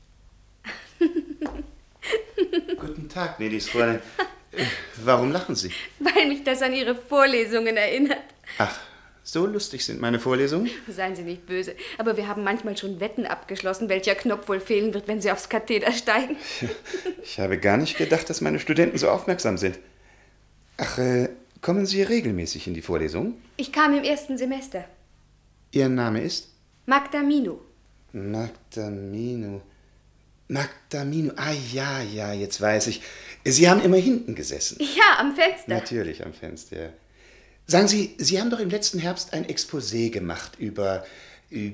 [SPEAKER 5] Guten Tag, gnädiges Fräulein. Warum lachen Sie?
[SPEAKER 7] Weil mich das an Ihre Vorlesungen erinnert.
[SPEAKER 5] Ach, so lustig sind meine Vorlesungen.
[SPEAKER 7] Seien Sie nicht böse, aber wir haben manchmal schon Wetten abgeschlossen, welcher Knopf wohl fehlen wird, wenn Sie aufs Katheder steigen.
[SPEAKER 5] Ich habe gar nicht gedacht, dass meine Studenten so aufmerksam sind. Ach, kommen Sie regelmäßig in die Vorlesung?
[SPEAKER 7] Ich kam im ersten Semester.
[SPEAKER 5] Ihr Name ist?
[SPEAKER 7] Magda Minu.
[SPEAKER 5] Magda Minu. Ah ja, jetzt weiß ich. Sie haben immer hinten gesessen.
[SPEAKER 7] Ja, am Fenster.
[SPEAKER 5] Natürlich am Fenster, ja. Sagen Sie, Sie haben doch im letzten Herbst ein Exposé gemacht über die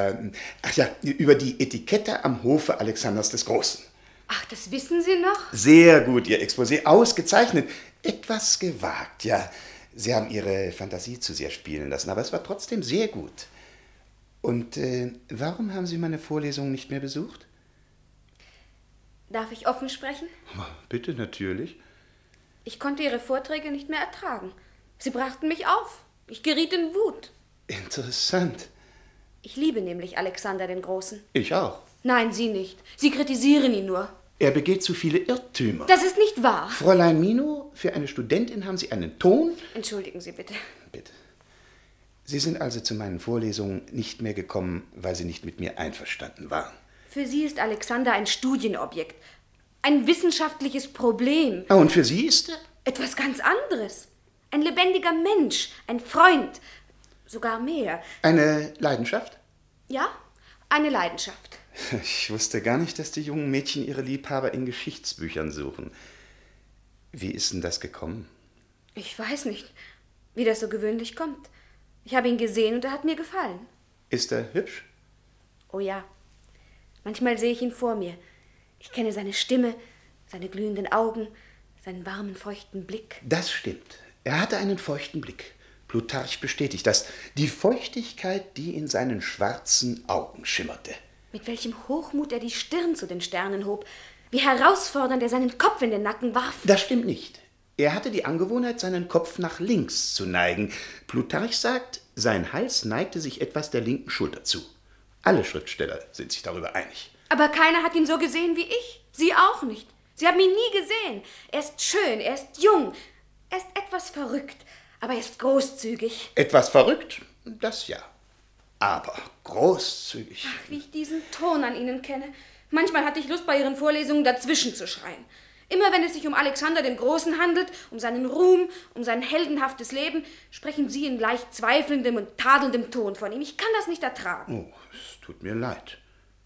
[SPEAKER 5] Etikette am Hofe Alexanders des Großen.
[SPEAKER 7] Ach, das wissen Sie noch?
[SPEAKER 5] Sehr gut, Ihr Exposé, ausgezeichnet. Etwas gewagt, ja. Sie haben Ihre Fantasie zu sehr spielen lassen, aber es war trotzdem sehr gut. Und warum haben Sie meine Vorlesung nicht mehr besucht?
[SPEAKER 7] Darf ich offen sprechen?
[SPEAKER 5] Bitte, natürlich.
[SPEAKER 7] Ich konnte Ihre Vorträge nicht mehr ertragen. Sie brachten mich auf. Ich geriet in Wut.
[SPEAKER 5] Interessant.
[SPEAKER 7] Ich liebe nämlich Alexander den Großen.
[SPEAKER 5] Ich auch.
[SPEAKER 7] Nein, Sie nicht. Sie kritisieren ihn nur.
[SPEAKER 5] Er begeht zu viele Irrtümer.
[SPEAKER 7] Das ist nicht wahr.
[SPEAKER 5] Fräulein Mino, für eine Studentin haben Sie einen Ton?
[SPEAKER 7] Entschuldigen Sie bitte.
[SPEAKER 5] Bitte. Sie sind also zu meinen Vorlesungen nicht mehr gekommen, weil Sie nicht mit mir einverstanden waren.
[SPEAKER 7] Für Sie ist Alexander ein Studienobjekt. Ein wissenschaftliches Problem.
[SPEAKER 5] Und für Sie ist er?
[SPEAKER 7] Etwas ganz anderes. Ein lebendiger Mensch. Ein Freund. Sogar mehr.
[SPEAKER 5] Eine Leidenschaft?
[SPEAKER 7] Ja, eine Leidenschaft.
[SPEAKER 5] Ich wusste gar nicht, dass die jungen Mädchen ihre Liebhaber in Geschichtsbüchern suchen. Wie ist denn das gekommen?
[SPEAKER 7] Ich weiß nicht, wie das so gewöhnlich kommt. Ich habe ihn gesehen und er hat mir gefallen.
[SPEAKER 5] Ist er hübsch?
[SPEAKER 7] Oh ja. Manchmal sehe ich ihn vor mir. Ich kenne seine Stimme, seine glühenden Augen, seinen warmen, feuchten Blick.
[SPEAKER 5] Das stimmt. Er hatte einen feuchten Blick. Plutarch bestätigt das. Die Feuchtigkeit, die in seinen schwarzen Augen schimmerte.
[SPEAKER 7] Mit welchem Hochmut er die Stirn zu den Sternen hob. Wie herausfordernd er seinen Kopf in den Nacken warf.
[SPEAKER 5] Das stimmt nicht. Er hatte die Angewohnheit, seinen Kopf nach links zu neigen. Plutarch sagt, sein Hals neigte sich etwas der linken Schulter zu. Alle Schriftsteller sind sich darüber einig.
[SPEAKER 7] Aber keiner hat ihn so gesehen wie ich. Sie auch nicht. Sie haben ihn nie gesehen. Er ist schön, er ist jung, er ist etwas verrückt, aber er ist großzügig.
[SPEAKER 5] Etwas verrückt? Das ja. Aber großzügig.
[SPEAKER 7] Ach, wie ich diesen Ton an Ihnen kenne. Manchmal hatte ich Lust, bei Ihren Vorlesungen dazwischen zu schreien. Immer wenn es sich um Alexander den Großen handelt, um seinen Ruhm, um sein heldenhaftes Leben, sprechen Sie in leicht zweifelndem und tadelndem Ton von ihm. Ich kann das nicht ertragen.
[SPEAKER 5] Oh, es tut mir leid.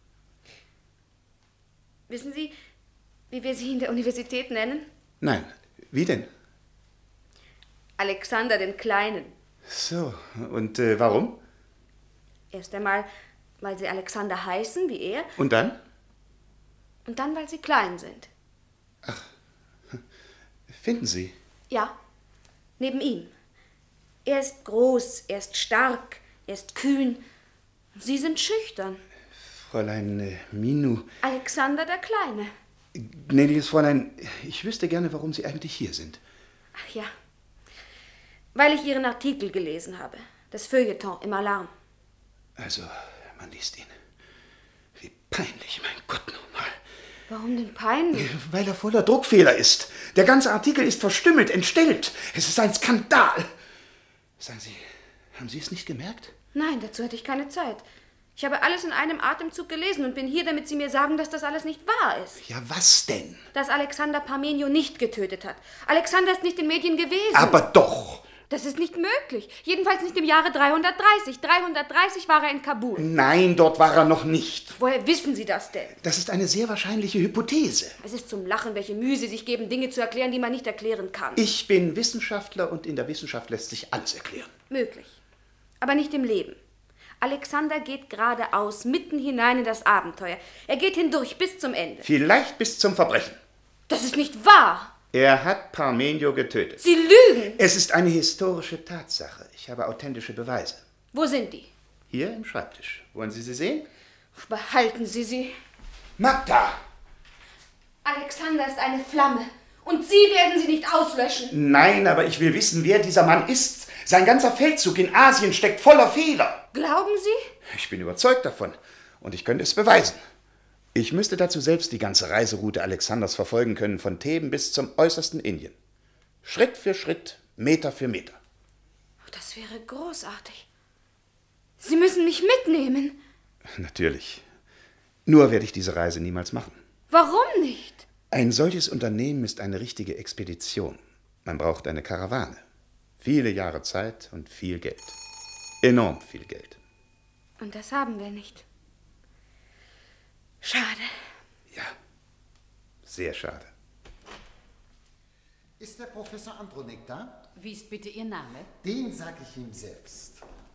[SPEAKER 7] Wissen Sie, wie wir Sie in der Universität nennen?
[SPEAKER 5] Nein, wie denn?
[SPEAKER 7] Alexander den Kleinen.
[SPEAKER 5] So, und warum?
[SPEAKER 7] Erst einmal, weil Sie Alexander heißen, wie er.
[SPEAKER 5] Und dann?
[SPEAKER 7] Und dann, weil Sie klein sind.
[SPEAKER 5] Finden Sie?
[SPEAKER 7] Ja, neben ihm. Er ist groß, er ist stark, er ist kühn. Sie sind schüchtern.
[SPEAKER 5] Fräulein Minu.
[SPEAKER 7] Alexander der Kleine.
[SPEAKER 5] Gnädiges Fräulein, ich wüsste gerne, warum Sie eigentlich hier sind.
[SPEAKER 7] Ach ja, weil ich Ihren Artikel gelesen habe. Das Feuilleton im Alarm.
[SPEAKER 5] Also, man liest ihn. Wie peinlich, mein Gott, nochmal.
[SPEAKER 7] Warum denn peinlich?
[SPEAKER 5] Weil er voller Druckfehler ist. Der ganze Artikel ist verstümmelt, entstellt. Es ist ein Skandal. Sagen Sie, haben Sie es nicht gemerkt?
[SPEAKER 7] Nein, dazu hatte ich keine Zeit. Ich habe alles in einem Atemzug gelesen und bin hier, damit Sie mir sagen, dass das alles nicht wahr ist.
[SPEAKER 5] Ja, was denn?
[SPEAKER 7] Dass Alexander Parmenio nicht getötet hat. Alexander ist nicht in Medien gewesen.
[SPEAKER 5] Aber doch!
[SPEAKER 7] Das ist nicht möglich. Jedenfalls nicht im Jahre 330. 330 war er in Kabul.
[SPEAKER 5] Nein, dort war er noch nicht.
[SPEAKER 7] Woher wissen Sie das denn?
[SPEAKER 5] Das ist eine sehr wahrscheinliche Hypothese.
[SPEAKER 7] Es ist zum Lachen, welche Mühe Sie sich geben, Dinge zu erklären, die man nicht erklären kann.
[SPEAKER 5] Ich bin Wissenschaftler und in der Wissenschaft lässt sich alles erklären.
[SPEAKER 7] Möglich. Aber nicht im Leben. Alexander geht geradeaus, mitten hinein in das Abenteuer. Er geht hindurch bis zum Ende.
[SPEAKER 5] Vielleicht bis zum Verbrechen.
[SPEAKER 7] Das ist nicht wahr.
[SPEAKER 5] Er hat Parmenio getötet.
[SPEAKER 7] Sie lügen.
[SPEAKER 5] Es ist eine historische Tatsache. Ich habe authentische Beweise.
[SPEAKER 7] Wo sind die?
[SPEAKER 5] Hier im Schreibtisch. Wollen Sie sie sehen?
[SPEAKER 7] Behalten Sie sie.
[SPEAKER 5] Magda!
[SPEAKER 7] Alexander ist eine Flamme. Und Sie werden sie nicht auslöschen.
[SPEAKER 5] Nein, aber ich will wissen, wer dieser Mann ist. Sein ganzer Feldzug in Asien steckt voller Fehler.
[SPEAKER 7] Glauben Sie?
[SPEAKER 5] Ich bin überzeugt davon. Und ich könnte es beweisen. Ich müsste dazu selbst die ganze Reiseroute Alexanders verfolgen können, von Theben bis zum äußersten Indien. Schritt für Schritt, Meter für Meter.
[SPEAKER 7] Das wäre großartig. Sie müssen mich mitnehmen.
[SPEAKER 5] Natürlich. Nur werde ich diese Reise niemals machen.
[SPEAKER 7] Warum nicht?
[SPEAKER 5] Ein solches Unternehmen ist eine richtige Expedition. Man braucht eine Karawane. Viele Jahre Zeit und viel Geld. Enorm viel Geld.
[SPEAKER 7] Und das haben wir nicht. Schade.
[SPEAKER 5] Ja, sehr schade.
[SPEAKER 6] Ist der Professor Andronik da?
[SPEAKER 10] Wie ist bitte Ihr Name?
[SPEAKER 6] Den sage ich ihm selbst.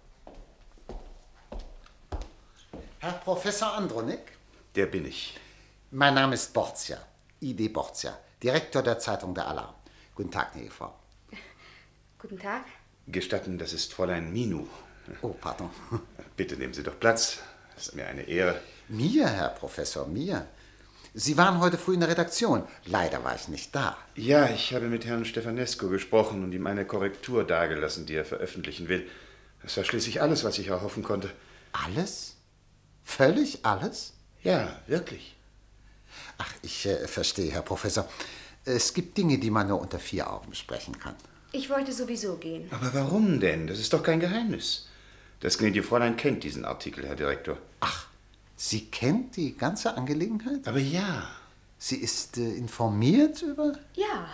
[SPEAKER 6] Herr Professor Andronik?
[SPEAKER 5] Der bin ich.
[SPEAKER 6] Mein Name ist Borzia, I.D. Borzia, Direktor der Zeitung Der Alarm. Guten Tag, gnädige Frau.
[SPEAKER 7] Guten Tag.
[SPEAKER 5] Gestatten, das ist Fräulein Minu.
[SPEAKER 6] Oh, pardon.
[SPEAKER 5] Bitte nehmen Sie doch Platz. Das ist mir eine Ehre.
[SPEAKER 6] Mir, Herr Professor, mir. Sie waren heute früh in der Redaktion. Leider war ich nicht da.
[SPEAKER 5] Ja, ich habe mit Herrn Stefanescu gesprochen und ihm eine Korrektur dargelassen, die er veröffentlichen will. Das war schließlich alles, was ich erhoffen konnte.
[SPEAKER 6] Alles? Völlig alles?
[SPEAKER 5] Ja, wirklich.
[SPEAKER 6] Ach, ich verstehe, Herr Professor. Es gibt Dinge, die man nur unter 4 Augen besprechen kann.
[SPEAKER 7] Ich wollte sowieso gehen.
[SPEAKER 5] Aber warum denn? Das ist doch kein Geheimnis. Das gnädige Fräulein kennt diesen Artikel, Herr Direktor.
[SPEAKER 6] Ach, Sie kennt die ganze Angelegenheit?
[SPEAKER 5] Aber ja.
[SPEAKER 6] Sie ist informiert über...
[SPEAKER 7] Ja.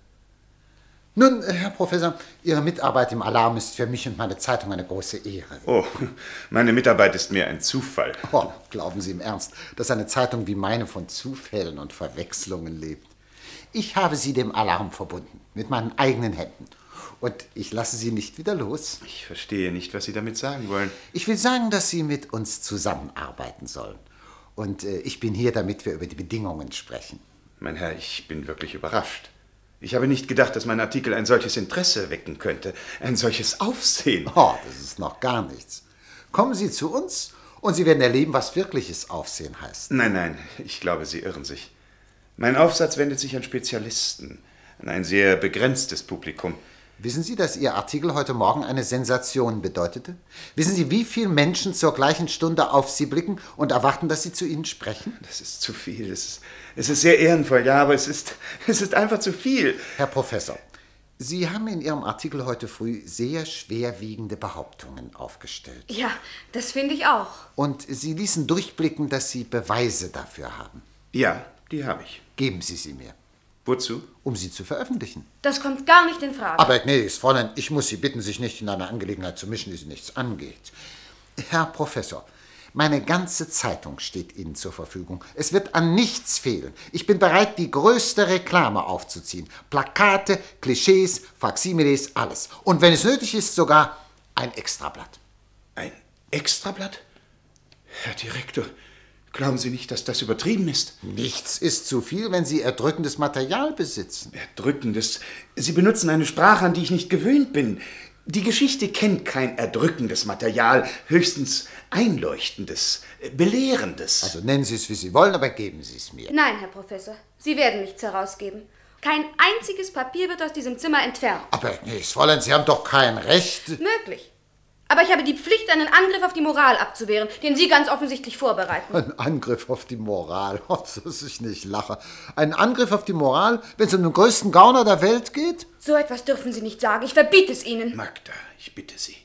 [SPEAKER 6] Nun, Herr Professor, Ihre Mitarbeit im Alarm ist für mich und meine Zeitung eine große Ehre.
[SPEAKER 5] Oh, meine Mitarbeit ist mir ein Zufall.
[SPEAKER 6] Oh, glauben Sie im Ernst, dass eine Zeitung wie meine von Zufällen und Verwechslungen lebt? Ich habe Sie dem Alarm verbunden, mit meinen eigenen Händen. Und ich lasse Sie nicht wieder los.
[SPEAKER 5] Ich verstehe nicht, was Sie damit sagen wollen.
[SPEAKER 6] Ich will sagen, dass Sie mit uns zusammenarbeiten sollen. Und ich bin hier, damit wir über die Bedingungen sprechen.
[SPEAKER 5] Mein Herr, ich bin wirklich überrascht. Ich habe nicht gedacht, dass mein Artikel ein solches Interesse wecken könnte, ein solches Aufsehen.
[SPEAKER 6] Oh, das ist noch gar nichts. Kommen Sie zu uns und Sie werden erleben, was wirkliches Aufsehen heißt.
[SPEAKER 5] Nein, ich glaube, Sie irren sich. Mein Aufsatz wendet sich an Spezialisten, an ein sehr begrenztes Publikum.
[SPEAKER 6] Wissen Sie, dass Ihr Artikel heute Morgen eine Sensation bedeutete? Wissen Sie, wie viele Menschen zur gleichen Stunde auf Sie blicken und erwarten, dass Sie zu Ihnen sprechen?
[SPEAKER 5] Das ist zu viel. Es ist sehr ehrenvoll, ja, aber es ist einfach zu viel.
[SPEAKER 6] Herr Professor, Sie haben in Ihrem Artikel heute früh sehr schwerwiegende Behauptungen aufgestellt.
[SPEAKER 7] Ja, das finde ich auch.
[SPEAKER 6] Und Sie ließen durchblicken, dass Sie Beweise dafür haben.
[SPEAKER 5] Ja, die habe ich.
[SPEAKER 6] Geben Sie sie mir.
[SPEAKER 5] Wozu?
[SPEAKER 6] Um sie zu veröffentlichen.
[SPEAKER 7] Das kommt gar nicht in Frage.
[SPEAKER 6] Aber gnädiges Fräulein, ich muss Sie bitten, sich nicht in eine Angelegenheit zu mischen, die Sie nichts angeht. Herr Professor, meine ganze Zeitung steht Ihnen zur Verfügung. Es wird an nichts fehlen. Ich bin bereit, die größte Reklame aufzuziehen. Plakate, Klischees, Faksimiles, alles. Und wenn es nötig ist, sogar ein Extrablatt.
[SPEAKER 5] Ein Extrablatt? Herr Direktor, glauben Sie nicht, dass das übertrieben ist?
[SPEAKER 6] Nichts ist zu viel, wenn Sie erdrückendes Material besitzen.
[SPEAKER 5] Erdrückendes? Sie benutzen eine Sprache, an die ich nicht gewöhnt bin. Die Geschichte kennt kein erdrückendes Material, höchstens einleuchtendes, belehrendes.
[SPEAKER 6] Also nennen Sie es, wie Sie wollen, aber geben Sie es mir.
[SPEAKER 7] Nein, Herr Professor, Sie werden nichts herausgeben. Kein einziges Papier wird aus diesem Zimmer entfernt.
[SPEAKER 6] Aber, gnädiges Fräulein, Sie haben doch kein Recht.
[SPEAKER 7] Möglich. Aber ich habe die Pflicht, einen Angriff auf die Moral abzuwehren, den Sie ganz offensichtlich vorbereiten.
[SPEAKER 6] Ein Angriff auf die Moral, dass ich nicht lache. Ein Angriff auf die Moral, wenn es um den größten Gauner der Welt geht?
[SPEAKER 7] So etwas dürfen Sie nicht sagen. Ich verbiete es Ihnen.
[SPEAKER 5] Magda, ich bitte Sie.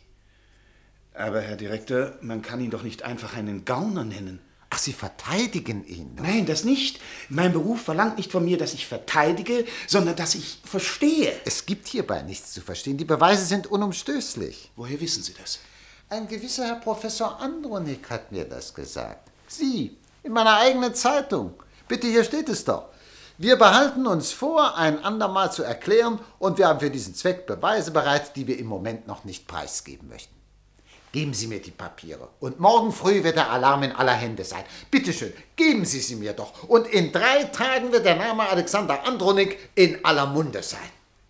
[SPEAKER 5] Aber, Herr Direktor, man kann ihn doch nicht einfach einen Gauner nennen.
[SPEAKER 6] Ach, Sie verteidigen ihn doch.
[SPEAKER 5] Nein, das nicht. Mein Beruf verlangt nicht von mir, dass ich verteidige, sondern dass ich verstehe.
[SPEAKER 6] Es gibt hierbei nichts zu verstehen. Die Beweise sind unumstößlich.
[SPEAKER 5] Woher wissen Sie das?
[SPEAKER 6] Ein gewisser Herr Professor Andronik hat mir das gesagt. Sie, in meiner eigenen Zeitung. Bitte, hier steht es doch. Wir behalten uns vor, ein andermal zu erklären, und wir haben für diesen Zweck Beweise bereit, die wir im Moment noch nicht preisgeben möchten. Geben Sie mir die Papiere. Und morgen früh wird der Alarm in aller Hände sein. Bitte schön, geben Sie sie mir doch. Und in 3 Tagen wird der Name Alexander Andronik in aller Munde sein.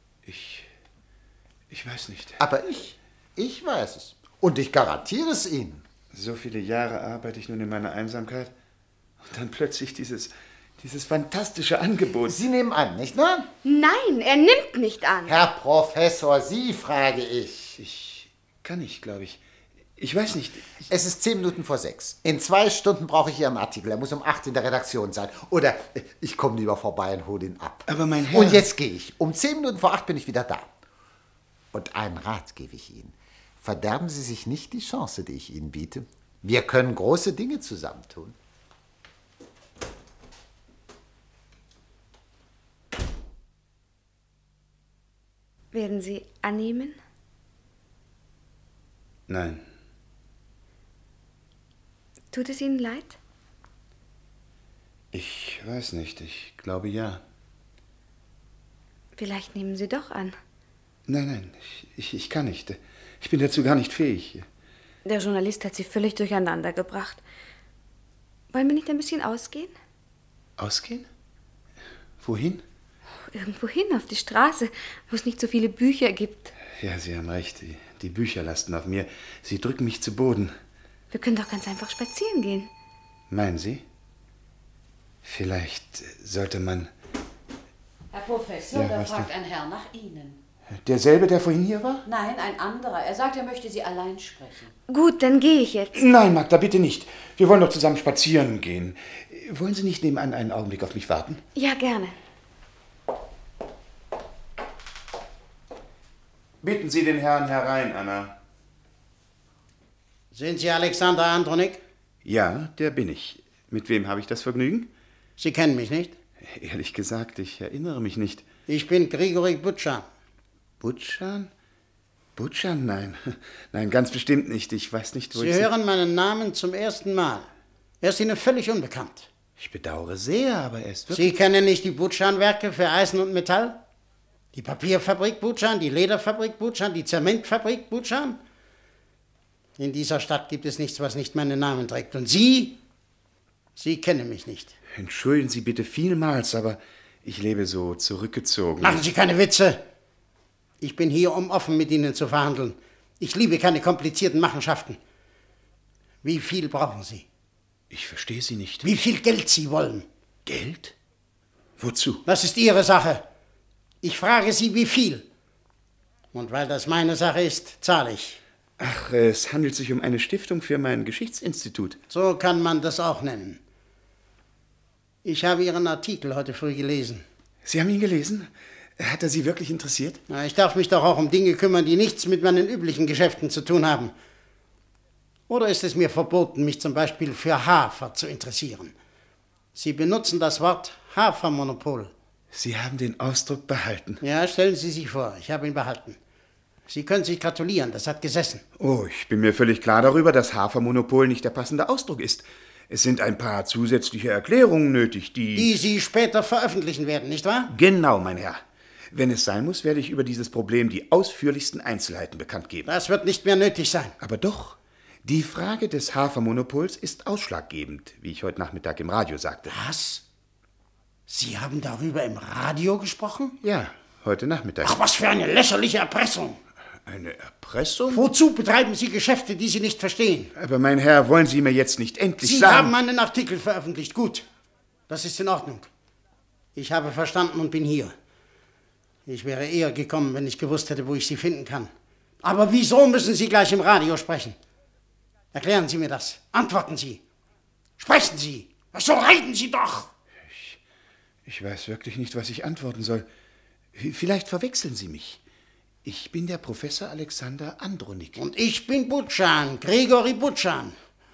[SPEAKER 5] Ich weiß nicht.
[SPEAKER 6] Aber ich weiß es. Und ich garantiere es Ihnen.
[SPEAKER 5] So viele Jahre arbeite ich nun in meiner Einsamkeit. Und dann plötzlich dieses fantastische Angebot.
[SPEAKER 6] Sie nehmen an, nicht wahr?
[SPEAKER 7] Nein, er nimmt nicht an.
[SPEAKER 6] Herr Professor, Sie frage ich.
[SPEAKER 5] Ich kann nicht, glaube ich. Ich weiß nicht.
[SPEAKER 6] Es ist 10 Minuten vor 6. In 2 Stunden brauche ich Ihren Artikel. Er muss um 8 in der Redaktion sein. Oder ich komme lieber vorbei und hole ihn ab.
[SPEAKER 5] Aber mein Herr...
[SPEAKER 6] Und jetzt gehe ich. Um 10 Minuten vor 8 bin ich wieder da. Und einen Rat gebe ich Ihnen. Verderben Sie sich nicht die Chance, die ich Ihnen biete. Wir können große Dinge zusammentun.
[SPEAKER 7] Werden Sie annehmen?
[SPEAKER 5] Nein.
[SPEAKER 7] Tut es Ihnen leid?
[SPEAKER 5] Ich weiß nicht. Ich glaube ja.
[SPEAKER 7] Vielleicht nehmen Sie doch an.
[SPEAKER 5] Nein. Ich kann nicht. Ich bin dazu gar nicht fähig.
[SPEAKER 7] Der Journalist hat Sie völlig durcheinander gebracht. Wollen wir nicht ein bisschen ausgehen?
[SPEAKER 5] Ausgehen? Wohin?
[SPEAKER 7] Irgendwo hin, auf die Straße, wo es nicht so viele Bücher gibt.
[SPEAKER 5] Ja, Sie haben recht. Die Bücher lasten auf mir. Sie drücken mich zu Boden.
[SPEAKER 7] Wir können doch ganz einfach spazieren gehen.
[SPEAKER 5] Meinen Sie? Vielleicht sollte man...
[SPEAKER 10] Herr Professor,
[SPEAKER 5] Ja,
[SPEAKER 10] da
[SPEAKER 5] was
[SPEAKER 10] fragt
[SPEAKER 5] denn?
[SPEAKER 10] ein Herr nach Ihnen.
[SPEAKER 5] Derselbe, der vorhin hier war?
[SPEAKER 10] Nein, ein anderer. Er sagt, er möchte Sie allein sprechen.
[SPEAKER 7] Gut, dann gehe ich jetzt.
[SPEAKER 5] Nein, Magda, bitte nicht. Wir wollen doch zusammen spazieren gehen. Wollen Sie nicht nebenan einen Augenblick auf mich warten?
[SPEAKER 7] Ja, gerne.
[SPEAKER 5] Bitten Sie den Herrn herein, Anna.
[SPEAKER 8] Sind Sie Alexander Andronik?
[SPEAKER 5] Ja, der bin ich. Mit wem habe ich das Vergnügen?
[SPEAKER 8] Sie kennen mich nicht?
[SPEAKER 5] Ehrlich gesagt, ich erinnere mich nicht.
[SPEAKER 8] Ich bin Grigori Butschan.
[SPEAKER 5] Butschan? Butschan? Nein. Nein, ganz bestimmt nicht. Ich weiß nicht, wo
[SPEAKER 8] Sie
[SPEAKER 5] ich...
[SPEAKER 8] hören meinen Namen zum ersten Mal. Er ist Ihnen völlig unbekannt.
[SPEAKER 5] Ich bedauere sehr, aber er ist wirklich...
[SPEAKER 8] Sie kennen nicht die Butschan-Werke für Eisen und Metall? Die Papierfabrik Butschan, die Lederfabrik Butschan, die Zementfabrik Butschan? In dieser Stadt gibt es nichts, was nicht meinen Namen trägt. Und Sie kennen mich nicht.
[SPEAKER 5] Entschuldigen Sie bitte vielmals, aber ich lebe so zurückgezogen.
[SPEAKER 8] Machen Sie keine Witze. Ich bin hier, um offen mit Ihnen zu verhandeln. Ich liebe keine komplizierten Machenschaften. Wie viel brauchen Sie?
[SPEAKER 5] Ich verstehe Sie nicht.
[SPEAKER 8] Wie viel Geld Sie wollen?
[SPEAKER 5] Geld? Wozu?
[SPEAKER 8] Das ist Ihre Sache. Ich frage Sie, wie viel? Und weil das meine Sache ist, zahle ich.
[SPEAKER 5] Ach, es handelt sich um eine Stiftung für mein Geschichtsinstitut.
[SPEAKER 8] So kann man das auch nennen. Ich habe Ihren Artikel heute früh gelesen.
[SPEAKER 5] Sie haben ihn gelesen? Hat er Sie wirklich interessiert?
[SPEAKER 8] Na, ich darf mich doch auch um Dinge kümmern, die nichts mit meinen üblichen Geschäften zu tun haben. Oder ist es mir verboten, mich zum Beispiel für Hafer zu interessieren? Sie benutzen das Wort Hafermonopol.
[SPEAKER 5] Sie haben den Ausdruck behalten.
[SPEAKER 8] Ja, stellen Sie sich vor, ich habe ihn behalten. Sie können sich gratulieren, das hat gesessen.
[SPEAKER 5] Oh, ich bin mir völlig klar darüber, dass Hafermonopol nicht der passende Ausdruck ist. Es sind ein paar zusätzliche Erklärungen nötig,
[SPEAKER 8] Die Sie später veröffentlichen werden, nicht wahr?
[SPEAKER 5] Genau, mein Herr. Wenn es sein muss, werde ich über dieses Problem die ausführlichsten Einzelheiten bekannt geben.
[SPEAKER 8] Das wird nicht mehr nötig sein.
[SPEAKER 5] Aber doch, die Frage des Hafermonopols ist ausschlaggebend, wie ich heute Nachmittag im Radio sagte.
[SPEAKER 8] Was? Sie haben darüber im Radio gesprochen?
[SPEAKER 5] Ja, heute Nachmittag.
[SPEAKER 8] Ach, was für eine lächerliche Erpressung.
[SPEAKER 5] Eine Erpressung?
[SPEAKER 8] Wozu betreiben Sie Geschäfte, die Sie nicht verstehen?
[SPEAKER 5] Aber mein Herr, wollen Sie mir jetzt nicht endlich
[SPEAKER 8] Sie
[SPEAKER 5] sagen...
[SPEAKER 8] haben einen Artikel veröffentlicht. Gut, das ist in Ordnung. Ich habe verstanden und bin hier. Ich wäre eher gekommen, wenn ich gewusst hätte, wo ich Sie finden kann. Aber wieso müssen Sie gleich im Radio sprechen? Erklären Sie mir das. Antworten Sie. Sprechen Sie. So reden Sie doch.
[SPEAKER 5] Ich weiß wirklich nicht, was ich antworten soll. Vielleicht verwechseln Sie mich. Ich bin der Professor Alexander Andronik.
[SPEAKER 8] Und ich bin Butschan, Grigori Butschan.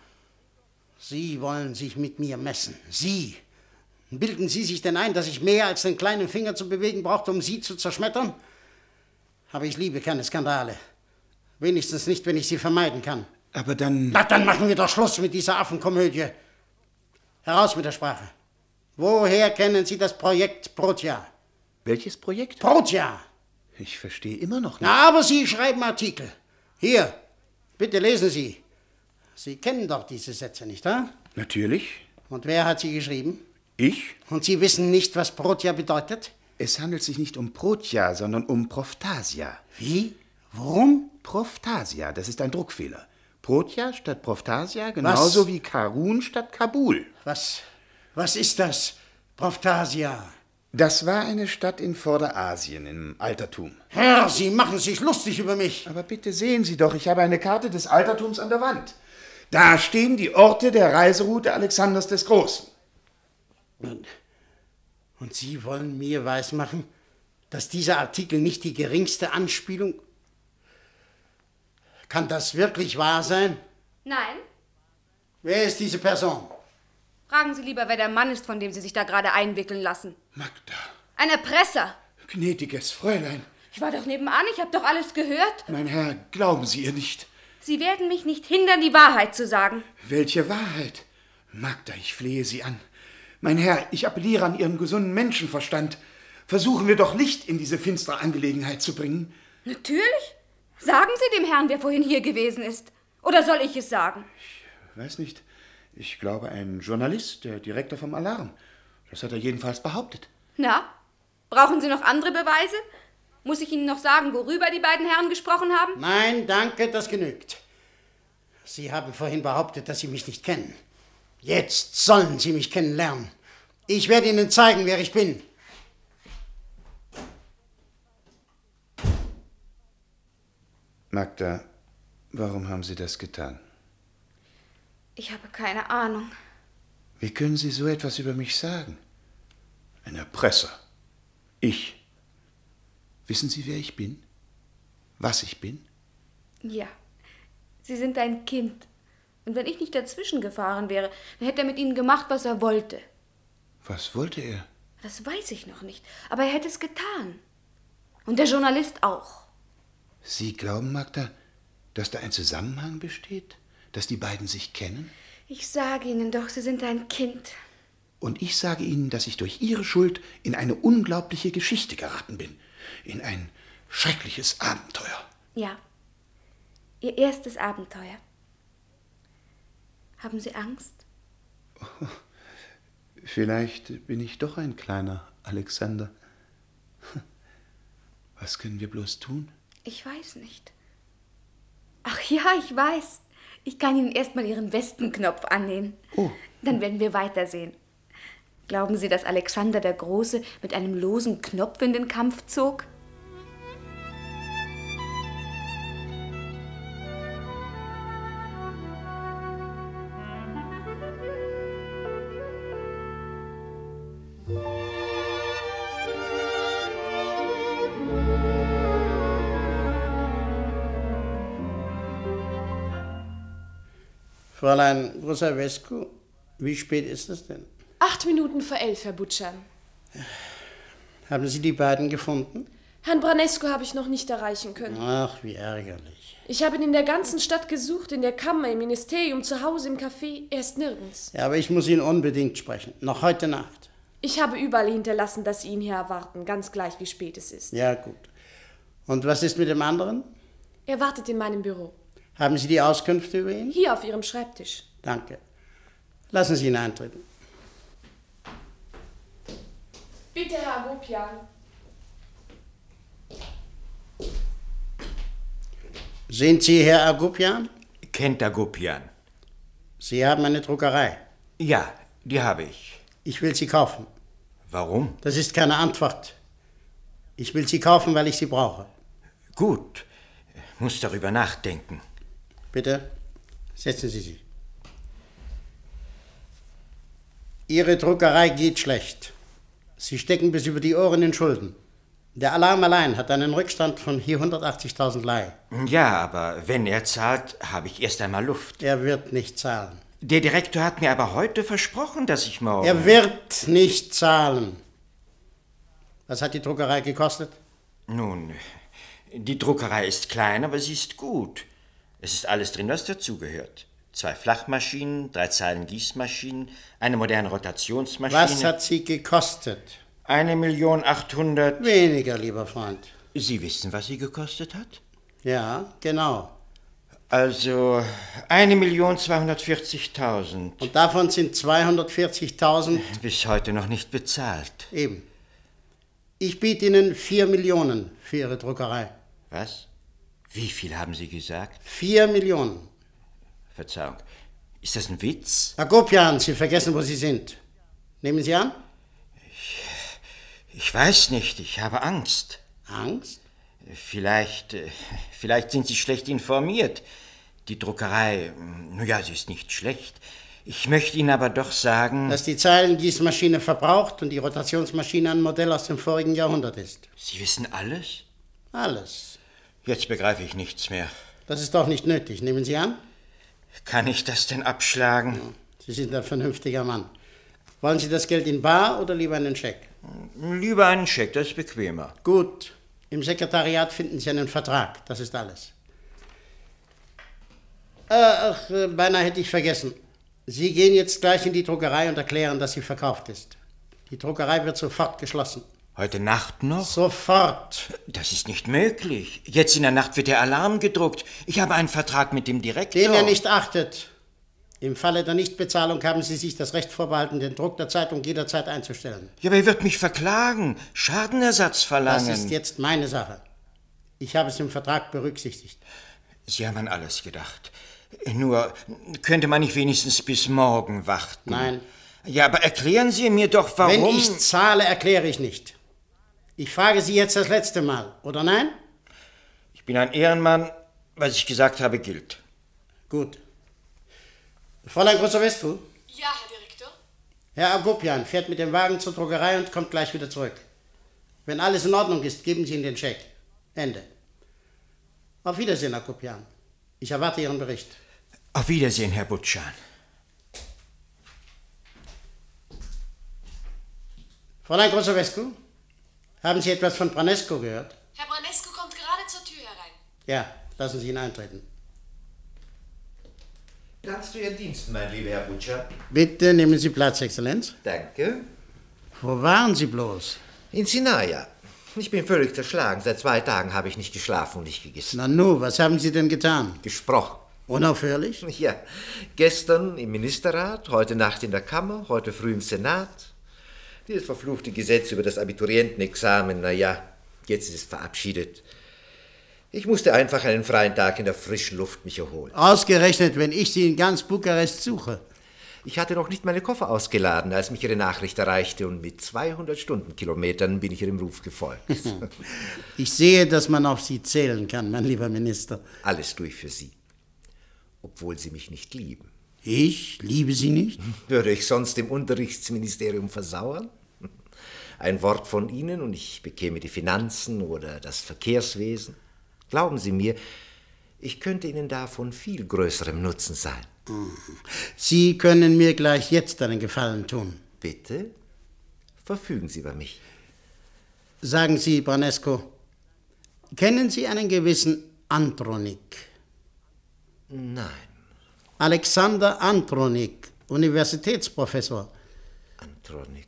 [SPEAKER 8] Sie wollen sich mit mir messen. Sie. Bilden Sie sich denn ein, dass ich mehr als den kleinen Finger zu bewegen brauchte, um Sie zu zerschmettern? Aber ich liebe keine Skandale. Wenigstens nicht, wenn ich sie vermeiden kann.
[SPEAKER 5] Aber dann...
[SPEAKER 8] Na, dann machen wir doch Schluss mit dieser Affenkomödie. Heraus mit der Sprache. Woher kennen Sie das Projekt Protja?
[SPEAKER 5] Welches Projekt?
[SPEAKER 8] Protja.
[SPEAKER 5] Ich verstehe immer noch nicht.
[SPEAKER 8] Na, aber Sie schreiben Artikel. Hier, bitte lesen Sie. Sie kennen doch diese Sätze, nicht wahr?
[SPEAKER 5] Natürlich.
[SPEAKER 8] Und wer hat sie geschrieben?
[SPEAKER 5] Ich?
[SPEAKER 8] Und Sie wissen nicht, was Protja bedeutet?
[SPEAKER 5] Es handelt sich nicht um Protja, sondern um Proftasia.
[SPEAKER 8] Wie? Worum?
[SPEAKER 5] Proftasia, das ist ein Druckfehler. Protja statt Proftasia, genauso wie Karun statt Kabul.
[SPEAKER 8] Was ist das? Proftasia.
[SPEAKER 5] Das war eine Stadt in Vorderasien im Altertum.
[SPEAKER 8] Herr, Sie machen sich lustig über mich.
[SPEAKER 5] Aber bitte sehen Sie doch, ich habe eine Karte des Altertums an der Wand. Da stehen die Orte der Reiseroute Alexanders des Großen.
[SPEAKER 8] Und Sie wollen mir weismachen, dass dieser Artikel nicht die geringste Anspielung... Kann das wirklich wahr sein?
[SPEAKER 7] Nein.
[SPEAKER 8] Wer ist diese Person?
[SPEAKER 7] Fragen Sie lieber, wer der Mann ist, von dem Sie sich da gerade einwickeln lassen.
[SPEAKER 5] Magda.
[SPEAKER 7] Ein Erpresser.
[SPEAKER 5] Gnädiges Fräulein.
[SPEAKER 7] Ich war doch nebenan, ich habe doch alles gehört.
[SPEAKER 5] Mein Herr, glauben Sie ihr nicht.
[SPEAKER 7] Sie werden mich nicht hindern, die Wahrheit zu sagen.
[SPEAKER 5] Welche Wahrheit? Magda, ich flehe Sie an. Mein Herr, ich appelliere an Ihren gesunden Menschenverstand. Versuchen wir doch Licht in diese finstere Angelegenheit zu bringen.
[SPEAKER 7] Natürlich. Sagen Sie dem Herrn, wer vorhin hier gewesen ist. Oder soll ich es sagen?
[SPEAKER 5] Ich weiß nicht. Ich glaube, ein Journalist, der Direktor vom Alarm. Das hat er jedenfalls behauptet.
[SPEAKER 7] Na, brauchen Sie noch andere Beweise? Muss ich Ihnen noch sagen, worüber die beiden Herren gesprochen haben?
[SPEAKER 8] Nein, danke, das genügt. Sie haben vorhin behauptet, dass Sie mich nicht kennen. Jetzt sollen Sie mich kennenlernen. Ich werde Ihnen zeigen, wer ich bin.
[SPEAKER 5] Magda, warum haben Sie das getan?
[SPEAKER 7] Ich habe keine Ahnung.
[SPEAKER 5] Wie können Sie so etwas über mich sagen? Ein Erpresser. Ich. Wissen Sie, wer ich bin? Was ich bin?
[SPEAKER 7] Ja, Sie sind ein Kind. Und wenn ich nicht dazwischen gefahren wäre, dann hätte er mit Ihnen gemacht, was er wollte.
[SPEAKER 5] Was wollte er?
[SPEAKER 7] Das weiß ich noch nicht, aber er hätte es getan. Und der Journalist auch.
[SPEAKER 5] Sie glauben, Magda, dass da ein Zusammenhang besteht? Dass die beiden sich kennen?
[SPEAKER 7] Ich sage Ihnen doch, Sie sind ein Kind.
[SPEAKER 5] Und ich sage Ihnen, dass ich durch Ihre Schuld in eine unglaubliche Geschichte geraten bin. In ein schreckliches Abenteuer.
[SPEAKER 7] Ja, Ihr erstes Abenteuer. Haben Sie Angst?
[SPEAKER 5] Oh, vielleicht bin ich doch ein kleiner Alexander. Was können wir bloß tun?
[SPEAKER 7] Ich weiß nicht. Ach ja, ich weiß. Ich kann Ihnen erst mal Ihren Westenknopf annähen.
[SPEAKER 5] Oh.
[SPEAKER 7] Dann werden wir weitersehen. Glauben Sie, dass Alexander der Große mit einem losen Knopf in den Kampf zog?
[SPEAKER 8] Fräulein Brusavescu, wie spät ist es denn?
[SPEAKER 13] 11:08, Herr Butschan.
[SPEAKER 8] Haben Sie die beiden gefunden?
[SPEAKER 13] Herrn Branesco habe ich noch nicht erreichen können.
[SPEAKER 8] Ach, wie ärgerlich.
[SPEAKER 13] Ich habe ihn in der ganzen Stadt gesucht, in der Kammer, im Ministerium, zu Hause, im Café. Er ist nirgends.
[SPEAKER 8] Ja, aber ich muss ihn unbedingt sprechen. Noch heute Nacht.
[SPEAKER 13] Ich habe überall hinterlassen, dass Sie ihn hier erwarten, ganz gleich, wie spät es ist.
[SPEAKER 8] Ja, gut. Und was ist mit dem anderen?
[SPEAKER 13] Er wartet in meinem Büro.
[SPEAKER 8] Haben Sie die Auskünfte über ihn?
[SPEAKER 13] Hier auf Ihrem Schreibtisch.
[SPEAKER 8] Danke. Lassen Sie ihn eintreten.
[SPEAKER 13] Bitte, Herr Agopian.
[SPEAKER 8] Sind Sie Herr Agopian?
[SPEAKER 14] Kennt Agopian.
[SPEAKER 8] Sie haben eine Druckerei.
[SPEAKER 14] Ja, die habe ich.
[SPEAKER 8] Ich will sie kaufen.
[SPEAKER 14] Warum?
[SPEAKER 8] Das ist keine Antwort. Ich will sie kaufen, weil ich sie brauche.
[SPEAKER 14] Gut. Muss darüber nachdenken.
[SPEAKER 8] Bitte, setzen Sie sich. Ihre Druckerei geht schlecht. Sie stecken bis über die Ohren in Schulden. Der Alarm allein hat einen Rückstand von 480.000 Lei.
[SPEAKER 14] Ja, aber wenn er zahlt, habe ich erst einmal Luft.
[SPEAKER 8] Er wird nicht zahlen.
[SPEAKER 14] Der Direktor hat mir aber heute versprochen, dass ich morgen...
[SPEAKER 8] Er wird nicht zahlen. Was hat die Druckerei gekostet?
[SPEAKER 14] Nun, die Druckerei ist klein, aber sie ist gut. Es ist alles drin, was dazugehört. 2 Flachmaschinen, 3 Zeilen Gießmaschinen, eine moderne Rotationsmaschine.
[SPEAKER 8] Was hat sie gekostet?
[SPEAKER 14] 1.800.000...
[SPEAKER 8] Weniger, lieber Freund.
[SPEAKER 14] Sie wissen, was sie gekostet hat?
[SPEAKER 8] Ja, genau.
[SPEAKER 14] Also 1.240.000.
[SPEAKER 8] Und davon sind 240.000...
[SPEAKER 14] Bis heute noch nicht bezahlt.
[SPEAKER 8] Eben. Ich biete Ihnen 4 Millionen für Ihre Druckerei.
[SPEAKER 14] Was? Wie viel haben Sie gesagt?
[SPEAKER 8] 4 Millionen.
[SPEAKER 14] Verzeihung. Ist das ein Witz?
[SPEAKER 8] Agopian, Sie vergessen, wo Sie sind. Nehmen Sie an?
[SPEAKER 14] Ich weiß nicht, ich habe Angst.
[SPEAKER 8] Angst?
[SPEAKER 14] Vielleicht sind Sie schlecht informiert. Die Druckerei, ja, sie ist nicht schlecht. Ich möchte Ihnen aber doch sagen...
[SPEAKER 8] Dass die Zeilengießmaschine verbraucht und die Rotationsmaschine ein Modell aus dem vorigen Jahrhundert ist.
[SPEAKER 14] Sie wissen alles?
[SPEAKER 8] Alles.
[SPEAKER 14] Jetzt begreife ich nichts mehr.
[SPEAKER 8] Das ist doch nicht nötig. Nehmen Sie an?
[SPEAKER 14] Kann ich das denn abschlagen?
[SPEAKER 8] Sie sind ein vernünftiger Mann. Wollen Sie das Geld in bar oder lieber einen Scheck?
[SPEAKER 14] Lieber einen Scheck, das ist bequemer.
[SPEAKER 8] Gut. Im Sekretariat finden Sie einen Vertrag. Das ist alles. Beinahe hätte ich vergessen. Sie gehen jetzt gleich in die Druckerei und erklären, dass sie verkauft ist. Die Druckerei wird sofort geschlossen.
[SPEAKER 14] Heute Nacht noch?
[SPEAKER 8] Sofort.
[SPEAKER 14] Das ist nicht möglich. Jetzt in der Nacht wird der Alarm gedruckt. Ich habe einen Vertrag mit dem Direktor.
[SPEAKER 8] Den er nicht achtet. Im Falle der Nichtbezahlung haben Sie sich das Recht vorbehalten, den Druck der Zeitung jederzeit einzustellen.
[SPEAKER 14] Ja, aber er wird mich verklagen, Schadenersatz verlangen.
[SPEAKER 8] Das ist jetzt meine Sache. Ich habe es im Vertrag berücksichtigt.
[SPEAKER 14] Sie haben an alles gedacht. Nur könnte man nicht wenigstens bis morgen warten?
[SPEAKER 8] Nein.
[SPEAKER 14] Ja, aber erklären Sie mir doch, warum...
[SPEAKER 8] Wenn ich zahle, erkläre ich nicht. Ich frage Sie jetzt das letzte Mal, oder nein?
[SPEAKER 14] Ich bin ein Ehrenmann, was ich gesagt habe, gilt.
[SPEAKER 8] Gut. Fräulein Grosowescu?
[SPEAKER 13] Ja, Herr Direktor.
[SPEAKER 8] Herr Agopian fährt mit dem Wagen zur Druckerei und kommt gleich wieder zurück. Wenn alles in Ordnung ist, geben Sie ihm den Scheck. Ende. Auf Wiedersehen, Agopian. Ich erwarte Ihren Bericht.
[SPEAKER 14] Auf Wiedersehen, Herr Butschan.
[SPEAKER 8] Fräulein Grosowescu, haben Sie etwas von Branesco gehört?
[SPEAKER 13] Herr Branesco kommt gerade zur Tür herein.
[SPEAKER 8] Ja, lassen Sie ihn eintreten.
[SPEAKER 15] Ganz zu Ihren Diensten, mein lieber Herr Butcher.
[SPEAKER 8] Bitte nehmen Sie Platz, Exzellenz.
[SPEAKER 15] Danke.
[SPEAKER 8] Wo waren Sie bloß?
[SPEAKER 15] In Sinaia. Ich bin völlig zerschlagen. Seit 2 Tagen habe ich nicht geschlafen und nicht gegessen.
[SPEAKER 8] Nanu, was haben Sie denn getan?
[SPEAKER 15] Gesprochen.
[SPEAKER 8] Unaufhörlich?
[SPEAKER 15] Ja. Gestern im Ministerrat, heute Nacht in der Kammer, heute früh im Senat. Dieses verfluchte Gesetz über das Abiturientenexamen, naja, jetzt ist es verabschiedet. Ich musste einfach einen freien Tag in der frischen Luft mich erholen.
[SPEAKER 8] Ausgerechnet, wenn ich Sie in ganz Bukarest suche.
[SPEAKER 15] Ich hatte noch nicht meine Koffer ausgeladen, als mich Ihre Nachricht erreichte, und mit 200 Stundenkilometern bin ich Ihrem Ruf gefolgt.
[SPEAKER 8] Ich sehe, dass man auf Sie zählen kann, mein lieber Minister.
[SPEAKER 15] Alles tue ich für Sie, obwohl Sie mich nicht lieben.
[SPEAKER 8] Ich liebe Sie nicht?
[SPEAKER 15] Würde ich sonst im Unterrichtsministerium versauern? Ein Wort von Ihnen und ich bekäme die Finanzen oder das Verkehrswesen. Glauben Sie mir, ich könnte Ihnen da von viel größerem Nutzen sein.
[SPEAKER 8] Sie können mir gleich jetzt einen Gefallen tun.
[SPEAKER 15] Bitte? Verfügen Sie über mich.
[SPEAKER 8] Sagen Sie, Branesco, kennen Sie einen gewissen Andronik?
[SPEAKER 15] Nein.
[SPEAKER 8] Alexander Andronik, Universitätsprofessor.
[SPEAKER 15] Andronik.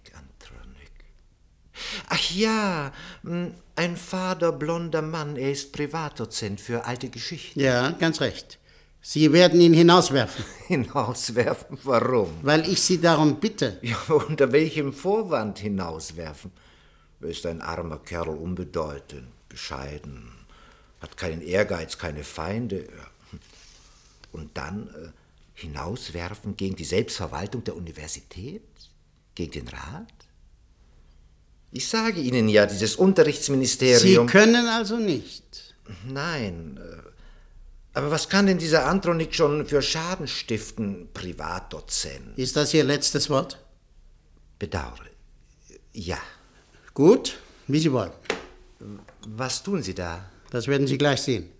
[SPEAKER 15] Ach ja, ein fader, blonder Mann. Er ist Privatdozent für alte Geschichten.
[SPEAKER 8] Ja, ganz recht. Sie werden ihn hinauswerfen.
[SPEAKER 15] Hinauswerfen? Warum?
[SPEAKER 8] Weil ich Sie darum bitte.
[SPEAKER 15] Ja, unter welchem Vorwand hinauswerfen? Er ist ein armer Kerl, unbedeutend, bescheiden, hat keinen Ehrgeiz, keine Feinde. Und dann hinauswerfen gegen die Selbstverwaltung der Universität? Gegen den Rat? Ich sage Ihnen ja, dieses Unterrichtsministerium...
[SPEAKER 8] Sie können also nicht?
[SPEAKER 15] Nein. Aber was kann denn dieser Andronik schon für Schaden stiften, Privatdozent?
[SPEAKER 8] Ist das Ihr letztes Wort?
[SPEAKER 15] Bedauere. Ja.
[SPEAKER 8] Gut, wie Sie wollen.
[SPEAKER 15] Was tun Sie da?
[SPEAKER 8] Das werden Sie gleich sehen.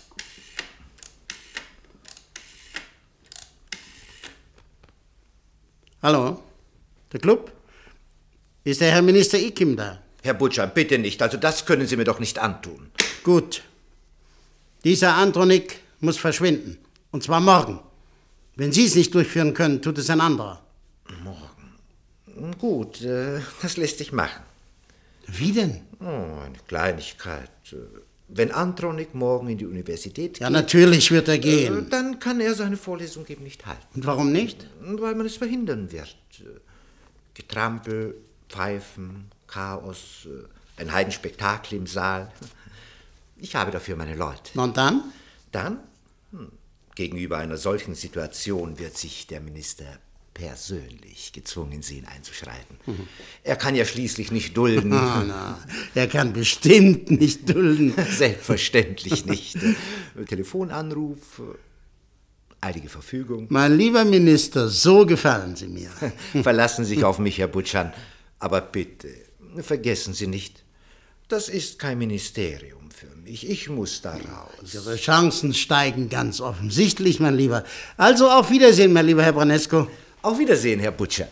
[SPEAKER 8] Hallo? Der Club? Ist der Herr Minister Ikim da?
[SPEAKER 15] Herr Butschan, bitte nicht. Also das können Sie mir doch nicht antun.
[SPEAKER 8] Gut. Dieser Andronik muss verschwinden. Und zwar morgen. Wenn Sie es nicht durchführen können, tut es ein anderer.
[SPEAKER 15] Morgen? Gut, das lässt sich machen.
[SPEAKER 8] Wie denn?
[SPEAKER 15] Oh, eine Kleinigkeit. Wenn Andronik morgen in die Universität geht...
[SPEAKER 8] Ja, natürlich wird er gehen.
[SPEAKER 15] Dann kann er seine Vorlesung eben nicht halten.
[SPEAKER 8] Und warum nicht?
[SPEAKER 15] Weil man es verhindern wird. Getrampel, Pfeifen, Chaos, ein Heidenspektakel im Saal. Ich habe dafür meine Leute.
[SPEAKER 8] Und dann?
[SPEAKER 15] Dann? Gegenüber einer solchen Situation wird sich der Minister persönlich gezwungen sehen einzuschreiten. Er kann ja schließlich nicht dulden.
[SPEAKER 8] Er kann bestimmt nicht dulden.
[SPEAKER 15] Selbstverständlich nicht. Telefonanruf, eilige Verfügung.
[SPEAKER 8] Mein lieber Minister, so gefallen Sie mir.
[SPEAKER 15] Verlassen Sie sich auf mich, Herr Butschan. Aber bitte, vergessen Sie nicht, das ist kein Ministerium für mich. Ich muss da raus.
[SPEAKER 8] Ihre Chancen steigen ganz offensichtlich, mein Lieber. Also auf Wiedersehen, mein lieber Herr Branesco.
[SPEAKER 15] Auf Wiedersehen, Herr Butcher.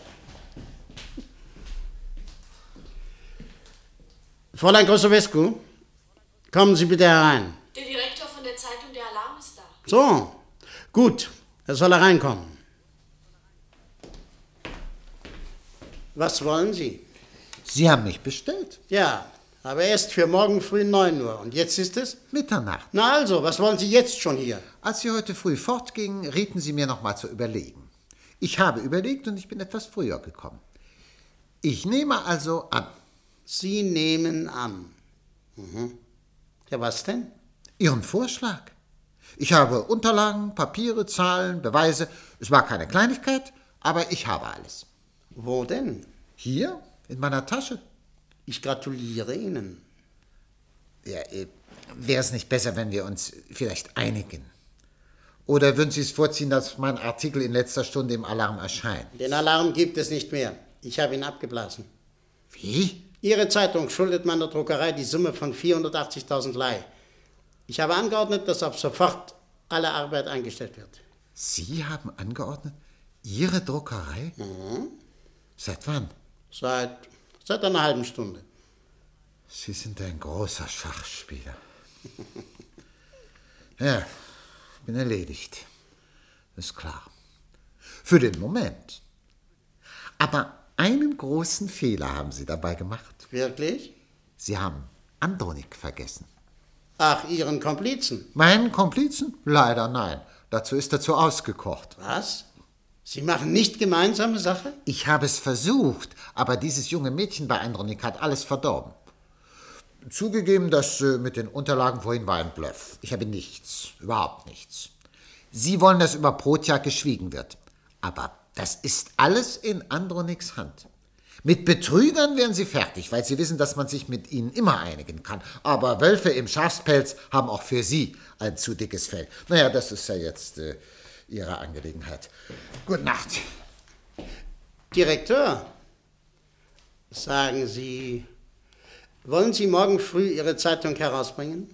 [SPEAKER 8] Fräulein Grosowescu, kommen Sie bitte herein.
[SPEAKER 13] Der Direktor von der Zeitung Der Alarm ist da.
[SPEAKER 8] So, gut, er soll hereinkommen. Was wollen Sie?
[SPEAKER 6] Sie haben mich bestellt.
[SPEAKER 8] Ja, aber erst für morgen früh 9 Uhr. Und jetzt ist es?
[SPEAKER 6] Mitternacht.
[SPEAKER 8] Na also, was wollen Sie jetzt schon hier?
[SPEAKER 6] Als Sie heute früh fortgingen, rieten Sie mir noch mal zu überlegen. Ich habe überlegt und ich bin etwas früher gekommen. Ich nehme also an.
[SPEAKER 8] Sie nehmen an. Ja, was denn?
[SPEAKER 6] Ihren Vorschlag. Ich habe Unterlagen, Papiere, Zahlen, Beweise. Es war keine Kleinigkeit, aber ich habe alles.
[SPEAKER 8] Wo denn?
[SPEAKER 6] Hier, in meiner Tasche.
[SPEAKER 8] Ich gratuliere Ihnen.
[SPEAKER 6] Ja, wäre es nicht besser, wenn wir uns vielleicht einigen? Oder würden Sie es vorziehen, dass mein Artikel in letzter Stunde im Alarm erscheint?
[SPEAKER 8] Den Alarm gibt es nicht mehr. Ich habe ihn abgeblasen.
[SPEAKER 6] Wie?
[SPEAKER 8] Ihre Zeitung schuldet meiner Druckerei die Summe von 480.000 Lei. Ich habe angeordnet, dass ab sofort alle Arbeit eingestellt wird.
[SPEAKER 6] Sie haben angeordnet? Ihre Druckerei?
[SPEAKER 8] Mhm.
[SPEAKER 6] Seit wann?
[SPEAKER 8] Seit einer halben Stunde.
[SPEAKER 6] Sie sind ein großer Schachspieler. Ja, bin erledigt. Ist klar. Für den Moment. Aber einen großen Fehler haben Sie dabei gemacht.
[SPEAKER 8] Wirklich?
[SPEAKER 6] Sie haben Andronik vergessen.
[SPEAKER 8] Ach, Ihren Komplizen?
[SPEAKER 6] Meinen Komplizen? Leider nein. Dazu ist er zu ausgekocht.
[SPEAKER 8] Was? Sie machen nicht gemeinsame Sache?
[SPEAKER 6] Ich habe es versucht, aber dieses junge Mädchen bei Andronik hat alles verdorben. Zugegeben, das mit den Unterlagen vorhin war ein Bluff. Ich habe nichts, überhaupt nichts. Sie wollen, dass über Protjak geschwiegen wird. Aber das ist alles in Androniks Hand. Mit Betrügern wären Sie fertig, weil Sie wissen, dass man sich mit ihnen immer einigen kann. Aber Wölfe im Schafspelz haben auch für Sie ein zu dickes Fell. Naja, das ist ja jetzt Ihre Angelegenheit. Gute Nacht.
[SPEAKER 8] Direktor, sagen Sie, wollen Sie morgen früh Ihre Zeitung herausbringen?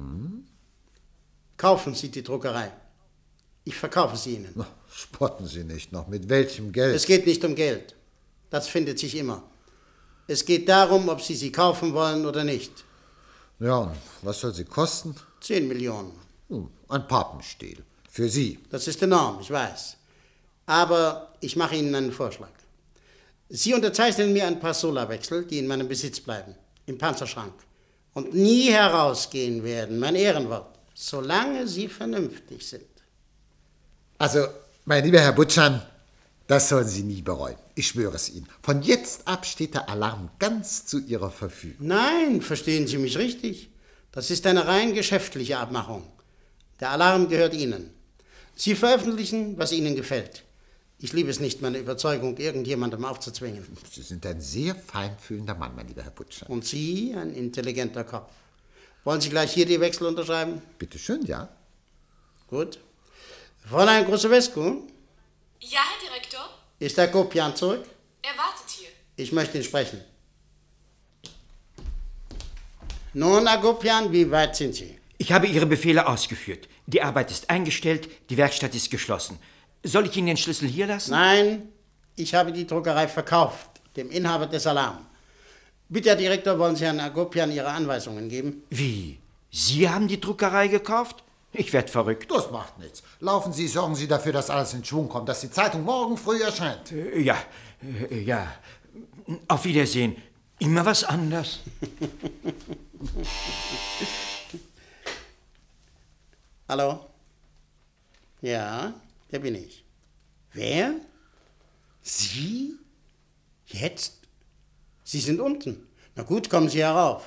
[SPEAKER 8] Kaufen Sie die Druckerei. Ich verkaufe sie Ihnen.
[SPEAKER 6] Na, spotten Sie nicht noch. Mit welchem Geld?
[SPEAKER 8] Es geht nicht um Geld. Das findet sich immer. Es geht darum, ob Sie sie kaufen wollen oder nicht.
[SPEAKER 6] Ja, und was soll sie kosten?
[SPEAKER 8] 10 Millionen.
[SPEAKER 6] Ein Pappenstiel. Für Sie.
[SPEAKER 8] Das ist enorm, ich weiß. Aber ich mache Ihnen einen Vorschlag. Sie unterzeichnen mir ein paar Solarwechsel, die in meinem Besitz bleiben. Im Panzerschrank. Und nie herausgehen werden, mein Ehrenwort. Solange Sie vernünftig sind.
[SPEAKER 6] Also, mein lieber Herr Butschan, das sollen Sie nie bereuen. Ich schwöre es Ihnen. Von jetzt ab steht der Alarm ganz zu Ihrer Verfügung.
[SPEAKER 8] Nein, verstehen Sie mich richtig. Das ist eine rein geschäftliche Abmachung. Der Alarm gehört Ihnen. Sie veröffentlichen, was Ihnen gefällt. Ich liebe es nicht, meine Überzeugung irgendjemandem aufzuzwingen.
[SPEAKER 6] Sie sind ein sehr feinfühlender Mann, mein lieber Herr Butschan.
[SPEAKER 8] Und Sie ein intelligenter Kopf. Wollen Sie gleich hier die Wechsel unterschreiben?
[SPEAKER 6] Bitte schön, ja.
[SPEAKER 8] Gut. Fräulein Grusewescu?
[SPEAKER 13] Ja, Herr Direktor?
[SPEAKER 8] Ist der Kopian zurück?
[SPEAKER 13] Er wartet hier.
[SPEAKER 8] Ich möchte ihn sprechen. Nun, Agopian, wie weit sind Sie?
[SPEAKER 14] Ich habe Ihre Befehle ausgeführt. Die Arbeit ist eingestellt, die Werkstatt ist geschlossen. Soll ich Ihnen den Schlüssel hier lassen?
[SPEAKER 8] Nein, ich habe die Druckerei verkauft, dem Inhaber des Alarm. Bitte, Herr Direktor, wollen Sie Herrn Agopian Ihre Anweisungen geben?
[SPEAKER 14] Wie? Sie haben die Druckerei gekauft? Ich werde verrückt.
[SPEAKER 6] Das macht nichts. Laufen Sie, sorgen Sie dafür, dass alles in Schwung kommt, dass die Zeitung morgen früh erscheint.
[SPEAKER 14] Ja. Auf Wiedersehen. Immer was anderes.
[SPEAKER 8] Hallo? Ja, der bin ich. Wer? Sie? Jetzt? Sie sind unten. Na gut, kommen Sie herauf.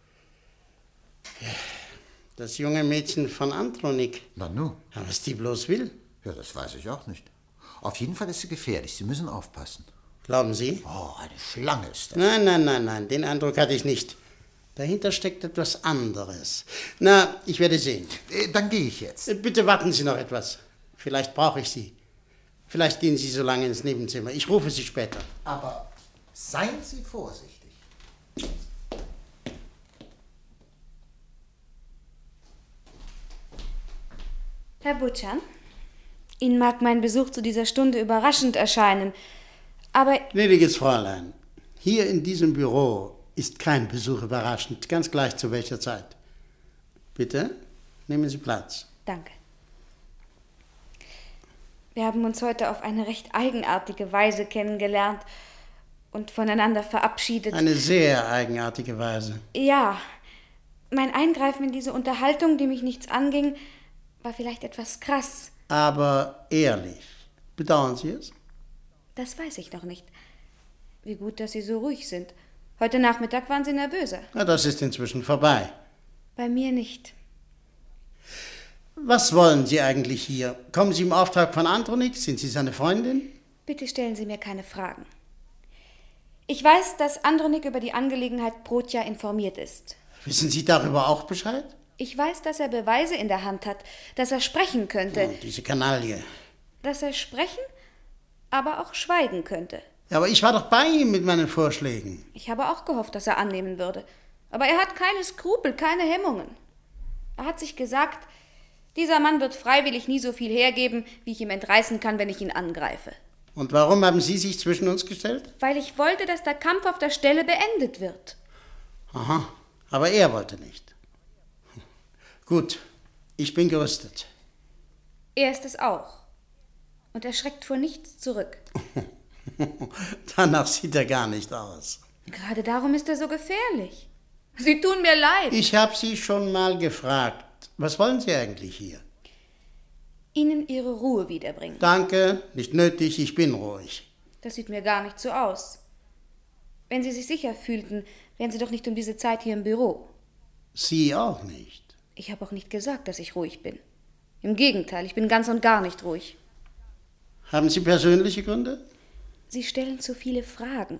[SPEAKER 8] Das junge Mädchen von Andronik.
[SPEAKER 6] Na nu.
[SPEAKER 8] Ja, was die bloß will?
[SPEAKER 6] Ja, das weiß ich auch nicht. Auf jeden Fall ist sie gefährlich. Sie müssen aufpassen.
[SPEAKER 8] Glauben Sie?
[SPEAKER 6] Oh, eine Schlange ist das.
[SPEAKER 8] Nein. Den Eindruck hatte ich nicht. Dahinter steckt etwas anderes. Na, ich werde sehen.
[SPEAKER 6] Dann gehe ich jetzt.
[SPEAKER 8] Bitte warten Sie noch etwas. Vielleicht brauche ich Sie. Vielleicht gehen Sie so lange ins Nebenzimmer. Ich rufe Sie später.
[SPEAKER 6] Aber seien Sie vorsichtig.
[SPEAKER 7] Herr Butschan, Ihnen mag mein Besuch zu dieser Stunde überraschend erscheinen, aber...
[SPEAKER 8] Gnädiges Fräulein, hier in diesem Büro ist kein Besuch überraschend, ganz gleich zu welcher Zeit. Bitte, nehmen Sie Platz.
[SPEAKER 7] Danke. Wir haben uns heute auf eine recht eigenartige Weise kennengelernt und voneinander verabschiedet.
[SPEAKER 8] Eine sehr eigenartige Weise.
[SPEAKER 7] Ja, mein Eingreifen in diese Unterhaltung, die mich nichts anging, war vielleicht etwas krass.
[SPEAKER 8] Aber ehrlich. Bedauern Sie es?
[SPEAKER 7] Das weiß ich noch nicht. Wie gut, dass Sie so ruhig sind. Heute Nachmittag waren Sie nervöser.
[SPEAKER 8] Na, das ist inzwischen vorbei.
[SPEAKER 7] Bei mir nicht.
[SPEAKER 8] Was wollen Sie eigentlich hier? Kommen Sie im Auftrag von Andronik? Sind Sie seine Freundin?
[SPEAKER 7] Bitte stellen Sie mir keine Fragen. Ich weiß, dass Andronik über die Angelegenheit Protja informiert ist.
[SPEAKER 8] Wissen Sie darüber auch Bescheid?
[SPEAKER 7] Ich weiß, dass er Beweise in der Hand hat, dass er sprechen könnte.
[SPEAKER 8] Oh, diese Kanaille.
[SPEAKER 7] Dass er sprechen, aber auch schweigen könnte.
[SPEAKER 8] Ja, aber ich war doch bei ihm mit meinen Vorschlägen.
[SPEAKER 7] Ich habe auch gehofft, dass er annehmen würde. Aber er hat keine Skrupel, keine Hemmungen. Er hat sich gesagt, dieser Mann wird freiwillig nie so viel hergeben, wie ich ihm entreißen kann, wenn ich ihn angreife.
[SPEAKER 8] Und warum haben Sie sich zwischen uns gestellt?
[SPEAKER 7] Weil ich wollte, dass der Kampf auf der Stelle beendet wird.
[SPEAKER 8] Aha, aber er wollte nicht. Gut, ich bin gerüstet.
[SPEAKER 7] Er ist es auch. Und er schreckt vor nichts zurück.
[SPEAKER 8] Danach sieht er gar nicht aus.
[SPEAKER 7] Gerade darum ist er so gefährlich. Sie tun mir leid.
[SPEAKER 8] Ich habe Sie schon mal gefragt. Was wollen Sie eigentlich hier?
[SPEAKER 7] Ihnen Ihre Ruhe wiederbringen.
[SPEAKER 8] Danke, nicht nötig, ich bin ruhig.
[SPEAKER 7] Das sieht mir gar nicht so aus. Wenn Sie sich sicher fühlten, wären Sie doch nicht um diese Zeit hier im Büro.
[SPEAKER 8] Sie auch nicht.
[SPEAKER 7] Ich habe auch nicht gesagt, dass ich ruhig bin. Im Gegenteil, ich bin ganz und gar nicht ruhig.
[SPEAKER 8] Haben Sie persönliche Gründe?
[SPEAKER 7] Sie stellen zu viele Fragen.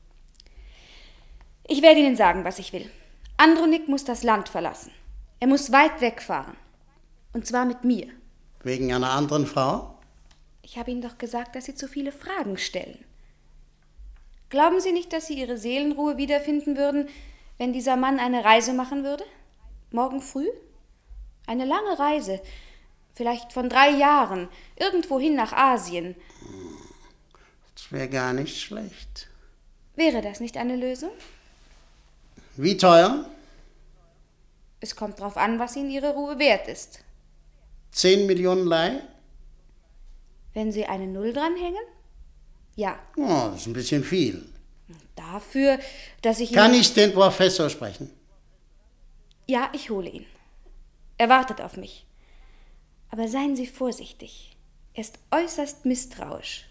[SPEAKER 7] Ich werde Ihnen sagen, was ich will. Andronik muss das Land verlassen. Er muss weit wegfahren. Und zwar mit mir.
[SPEAKER 8] Wegen einer anderen Frau?
[SPEAKER 7] Ich habe Ihnen doch gesagt, dass Sie zu viele Fragen stellen. Glauben Sie nicht, dass Sie Ihre Seelenruhe wiederfinden würden, wenn dieser Mann eine Reise machen würde? Morgen früh? Eine lange Reise, vielleicht von 3 Jahren, irgendwohin nach Asien.
[SPEAKER 8] Das wäre gar nicht schlecht.
[SPEAKER 7] Wäre das nicht eine Lösung?
[SPEAKER 8] Wie teuer?
[SPEAKER 7] Es kommt darauf an, was Ihnen Ihre Ruhe wert ist.
[SPEAKER 8] 10 Millionen Leih?
[SPEAKER 7] Wenn Sie eine Null dranhängen? Ja.
[SPEAKER 8] Oh, das ist ein bisschen viel.
[SPEAKER 7] Dafür, dass ich
[SPEAKER 8] Kann
[SPEAKER 7] Ihnen...
[SPEAKER 8] ich den Professor sprechen?
[SPEAKER 7] Ja, ich hole ihn. Er wartet auf mich. Aber seien Sie vorsichtig. Er ist äußerst misstrauisch.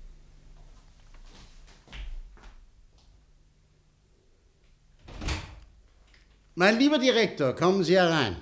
[SPEAKER 8] Mein lieber Direktor, kommen Sie herein.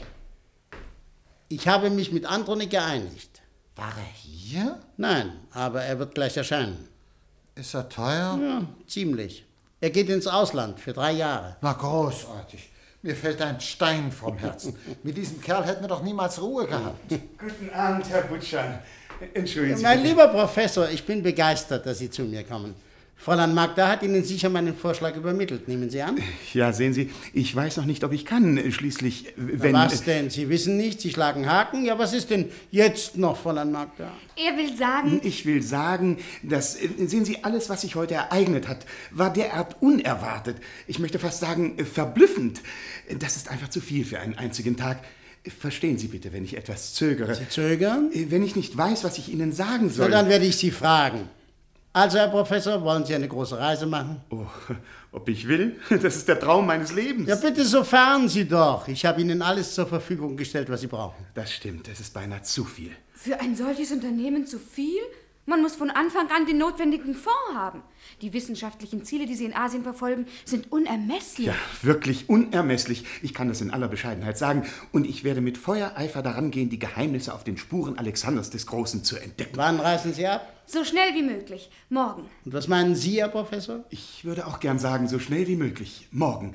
[SPEAKER 8] Ich habe mich mit Andronik geeinigt.
[SPEAKER 6] War er hier?
[SPEAKER 8] Nein, aber er wird gleich erscheinen.
[SPEAKER 6] Ist er teuer?
[SPEAKER 8] Ja, ziemlich. Er geht ins Ausland für 3 Jahre.
[SPEAKER 6] Na, großartig. Mir fällt ein Stein vom Herzen. Mit diesem Kerl hätten wir doch niemals Ruhe gehabt.
[SPEAKER 12] Guten Abend, Herr Butschan. Entschuldigen Sie.
[SPEAKER 8] Mein lieber Professor, ich bin begeistert, dass Sie zu mir kommen. Fräulein Magda hat Ihnen sicher meinen Vorschlag übermittelt. Nehmen Sie an?
[SPEAKER 12] Ja, sehen Sie, ich weiß noch nicht, ob ich kann. Schließlich, wenn...
[SPEAKER 8] Na, was denn? Sie wissen nicht, Sie schlagen Haken? Ja, was ist denn jetzt noch, Fräulein Magda?
[SPEAKER 7] Er will sagen...
[SPEAKER 12] Ich will sagen, dass, sehen Sie, alles, was sich heute ereignet hat, war derart unerwartet. Ich möchte fast sagen, verblüffend. Das ist einfach zu viel für einen einzigen Tag. Verstehen Sie bitte, wenn ich etwas zögere.
[SPEAKER 8] Sie zögern?
[SPEAKER 12] Wenn ich nicht weiß, was ich Ihnen sagen soll.
[SPEAKER 8] Na, dann werde ich Sie fragen. Also, Herr Professor, wollen Sie eine große Reise machen?
[SPEAKER 12] Oh, ob ich will? Das ist der Traum meines Lebens.
[SPEAKER 8] Ja, bitte, so fahren Sie doch. Ich habe Ihnen alles zur Verfügung gestellt, was Sie brauchen.
[SPEAKER 12] Das stimmt, es ist beinahe zu viel.
[SPEAKER 7] Für ein solches Unternehmen zu viel? Man muss von Anfang an den notwendigen Fonds haben. Die wissenschaftlichen Ziele, die Sie in Asien verfolgen, sind unermesslich.
[SPEAKER 12] Ja, wirklich unermesslich. Ich kann das in aller Bescheidenheit sagen. Und ich werde mit Feuereifer daran gehen, die Geheimnisse auf den Spuren Alexanders des Großen zu entdecken.
[SPEAKER 8] Wann reisen Sie ab?
[SPEAKER 7] So schnell wie möglich. Morgen.
[SPEAKER 8] Und was meinen Sie, Herr Professor?
[SPEAKER 12] Ich würde auch gern sagen, so schnell wie möglich. Morgen.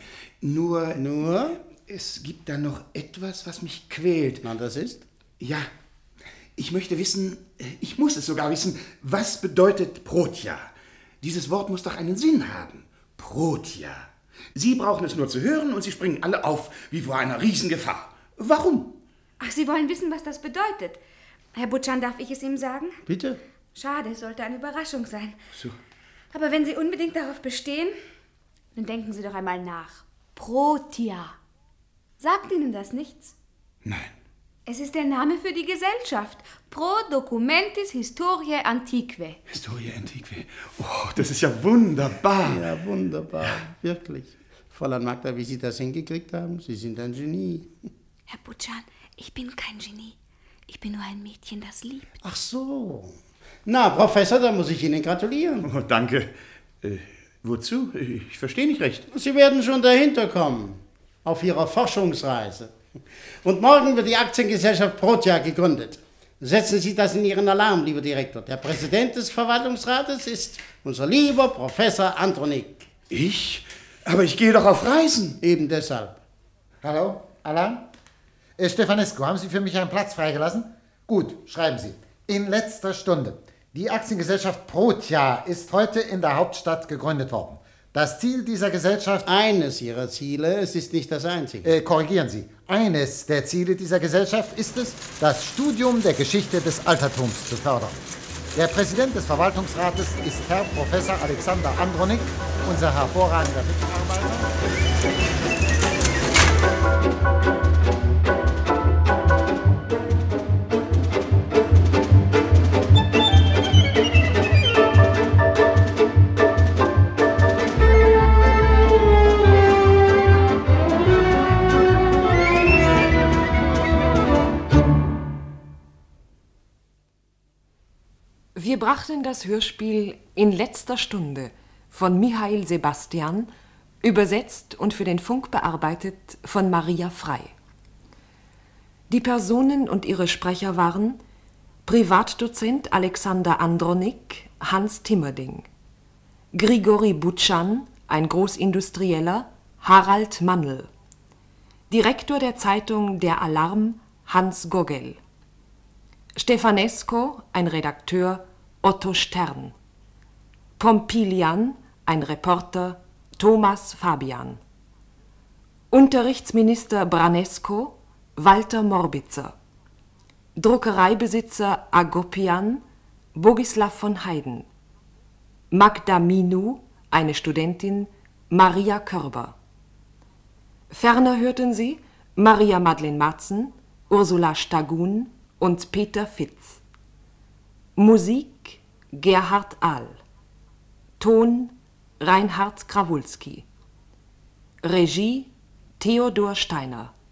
[SPEAKER 12] Nur? Es gibt da noch etwas, was mich quält.
[SPEAKER 8] Na, das ist?
[SPEAKER 12] Ja. Ich möchte wissen, ich muss es sogar wissen, was bedeutet Protja? Dieses Wort muss doch einen Sinn haben. Protja. Sie brauchen es nur zu hören und Sie springen alle auf, wie vor einer Riesengefahr. Warum?
[SPEAKER 7] Ach, Sie wollen wissen, was das bedeutet. Herr Butschan, darf ich es ihm sagen?
[SPEAKER 8] Bitte.
[SPEAKER 7] Schade, es sollte eine Überraschung sein.
[SPEAKER 12] So.
[SPEAKER 7] Aber wenn Sie unbedingt darauf bestehen, dann denken Sie doch einmal nach. Protja. Sagt Ihnen das nichts?
[SPEAKER 12] Nein.
[SPEAKER 7] Es ist der Name für die Gesellschaft. Pro Documentis Historiae Antiquae.
[SPEAKER 12] Historiae Antiquae. Oh, das ist ja wunderbar.
[SPEAKER 8] Ja, wunderbar. Wirklich. Fräulein Magda, wie Sie das hingekriegt haben, Sie sind ein Genie.
[SPEAKER 7] Herr Butschan, ich bin kein Genie. Ich bin nur ein Mädchen, das liebt.
[SPEAKER 8] Ach so. Na, Professor, da muss ich Ihnen gratulieren.
[SPEAKER 12] Oh, danke. Wozu? Ich verstehe nicht recht.
[SPEAKER 8] Sie werden schon dahinter kommen. Auf Ihrer Forschungsreise. Und morgen wird die Aktiengesellschaft Protja gegründet. Setzen Sie das in Ihren Alarm, lieber Direktor. Der Präsident des Verwaltungsrates ist unser lieber Professor Andronik.
[SPEAKER 12] Ich? Aber ich gehe doch auf Reisen.
[SPEAKER 8] Eben deshalb.
[SPEAKER 6] Hallo, Alarm? Stefanescu, haben Sie für mich einen Platz freigelassen? Gut, schreiben Sie. In letzter Stunde. Die Aktiengesellschaft Protia ist heute in der Hauptstadt gegründet worden. Das Ziel dieser Gesellschaft...
[SPEAKER 8] Eines ihrer Ziele, es ist nicht das einzige.
[SPEAKER 6] Korrigieren Sie. Eines der Ziele dieser Gesellschaft ist es, das Studium der Geschichte des Altertums zu fördern. Der Präsident des Verwaltungsrates ist Herr Professor Alexander Andronik, unser hervorragender Mitarbeiter.
[SPEAKER 1] Wir brachten das Hörspiel In letzter Stunde von Mihail Sebastian, übersetzt und für den Funk bearbeitet von Maria Frei. Die Personen und ihre Sprecher waren Privatdozent Alexander Andronik, Hans Timmerding, Grigori Butschan, ein Großindustrieller, Harald Mannl, Direktor der Zeitung Der Alarm, Hans Gogel, Stefanesco, ein Redakteur, Otto Stern, Pompilian, ein Reporter, Thomas Fabian, Unterrichtsminister Branesco, Walter Morbitzer, Druckereibesitzer Agopian, Bogislav von Heyden, Magda Minu, eine Studentin, Maria Körber. Ferner hörten Sie Maria Madeleine Matzen, Ursula Stagun und Peter Fitz. Musik Gerhard Ahl. Ton Reinhard Krawulski. Regie Theodor Steiner.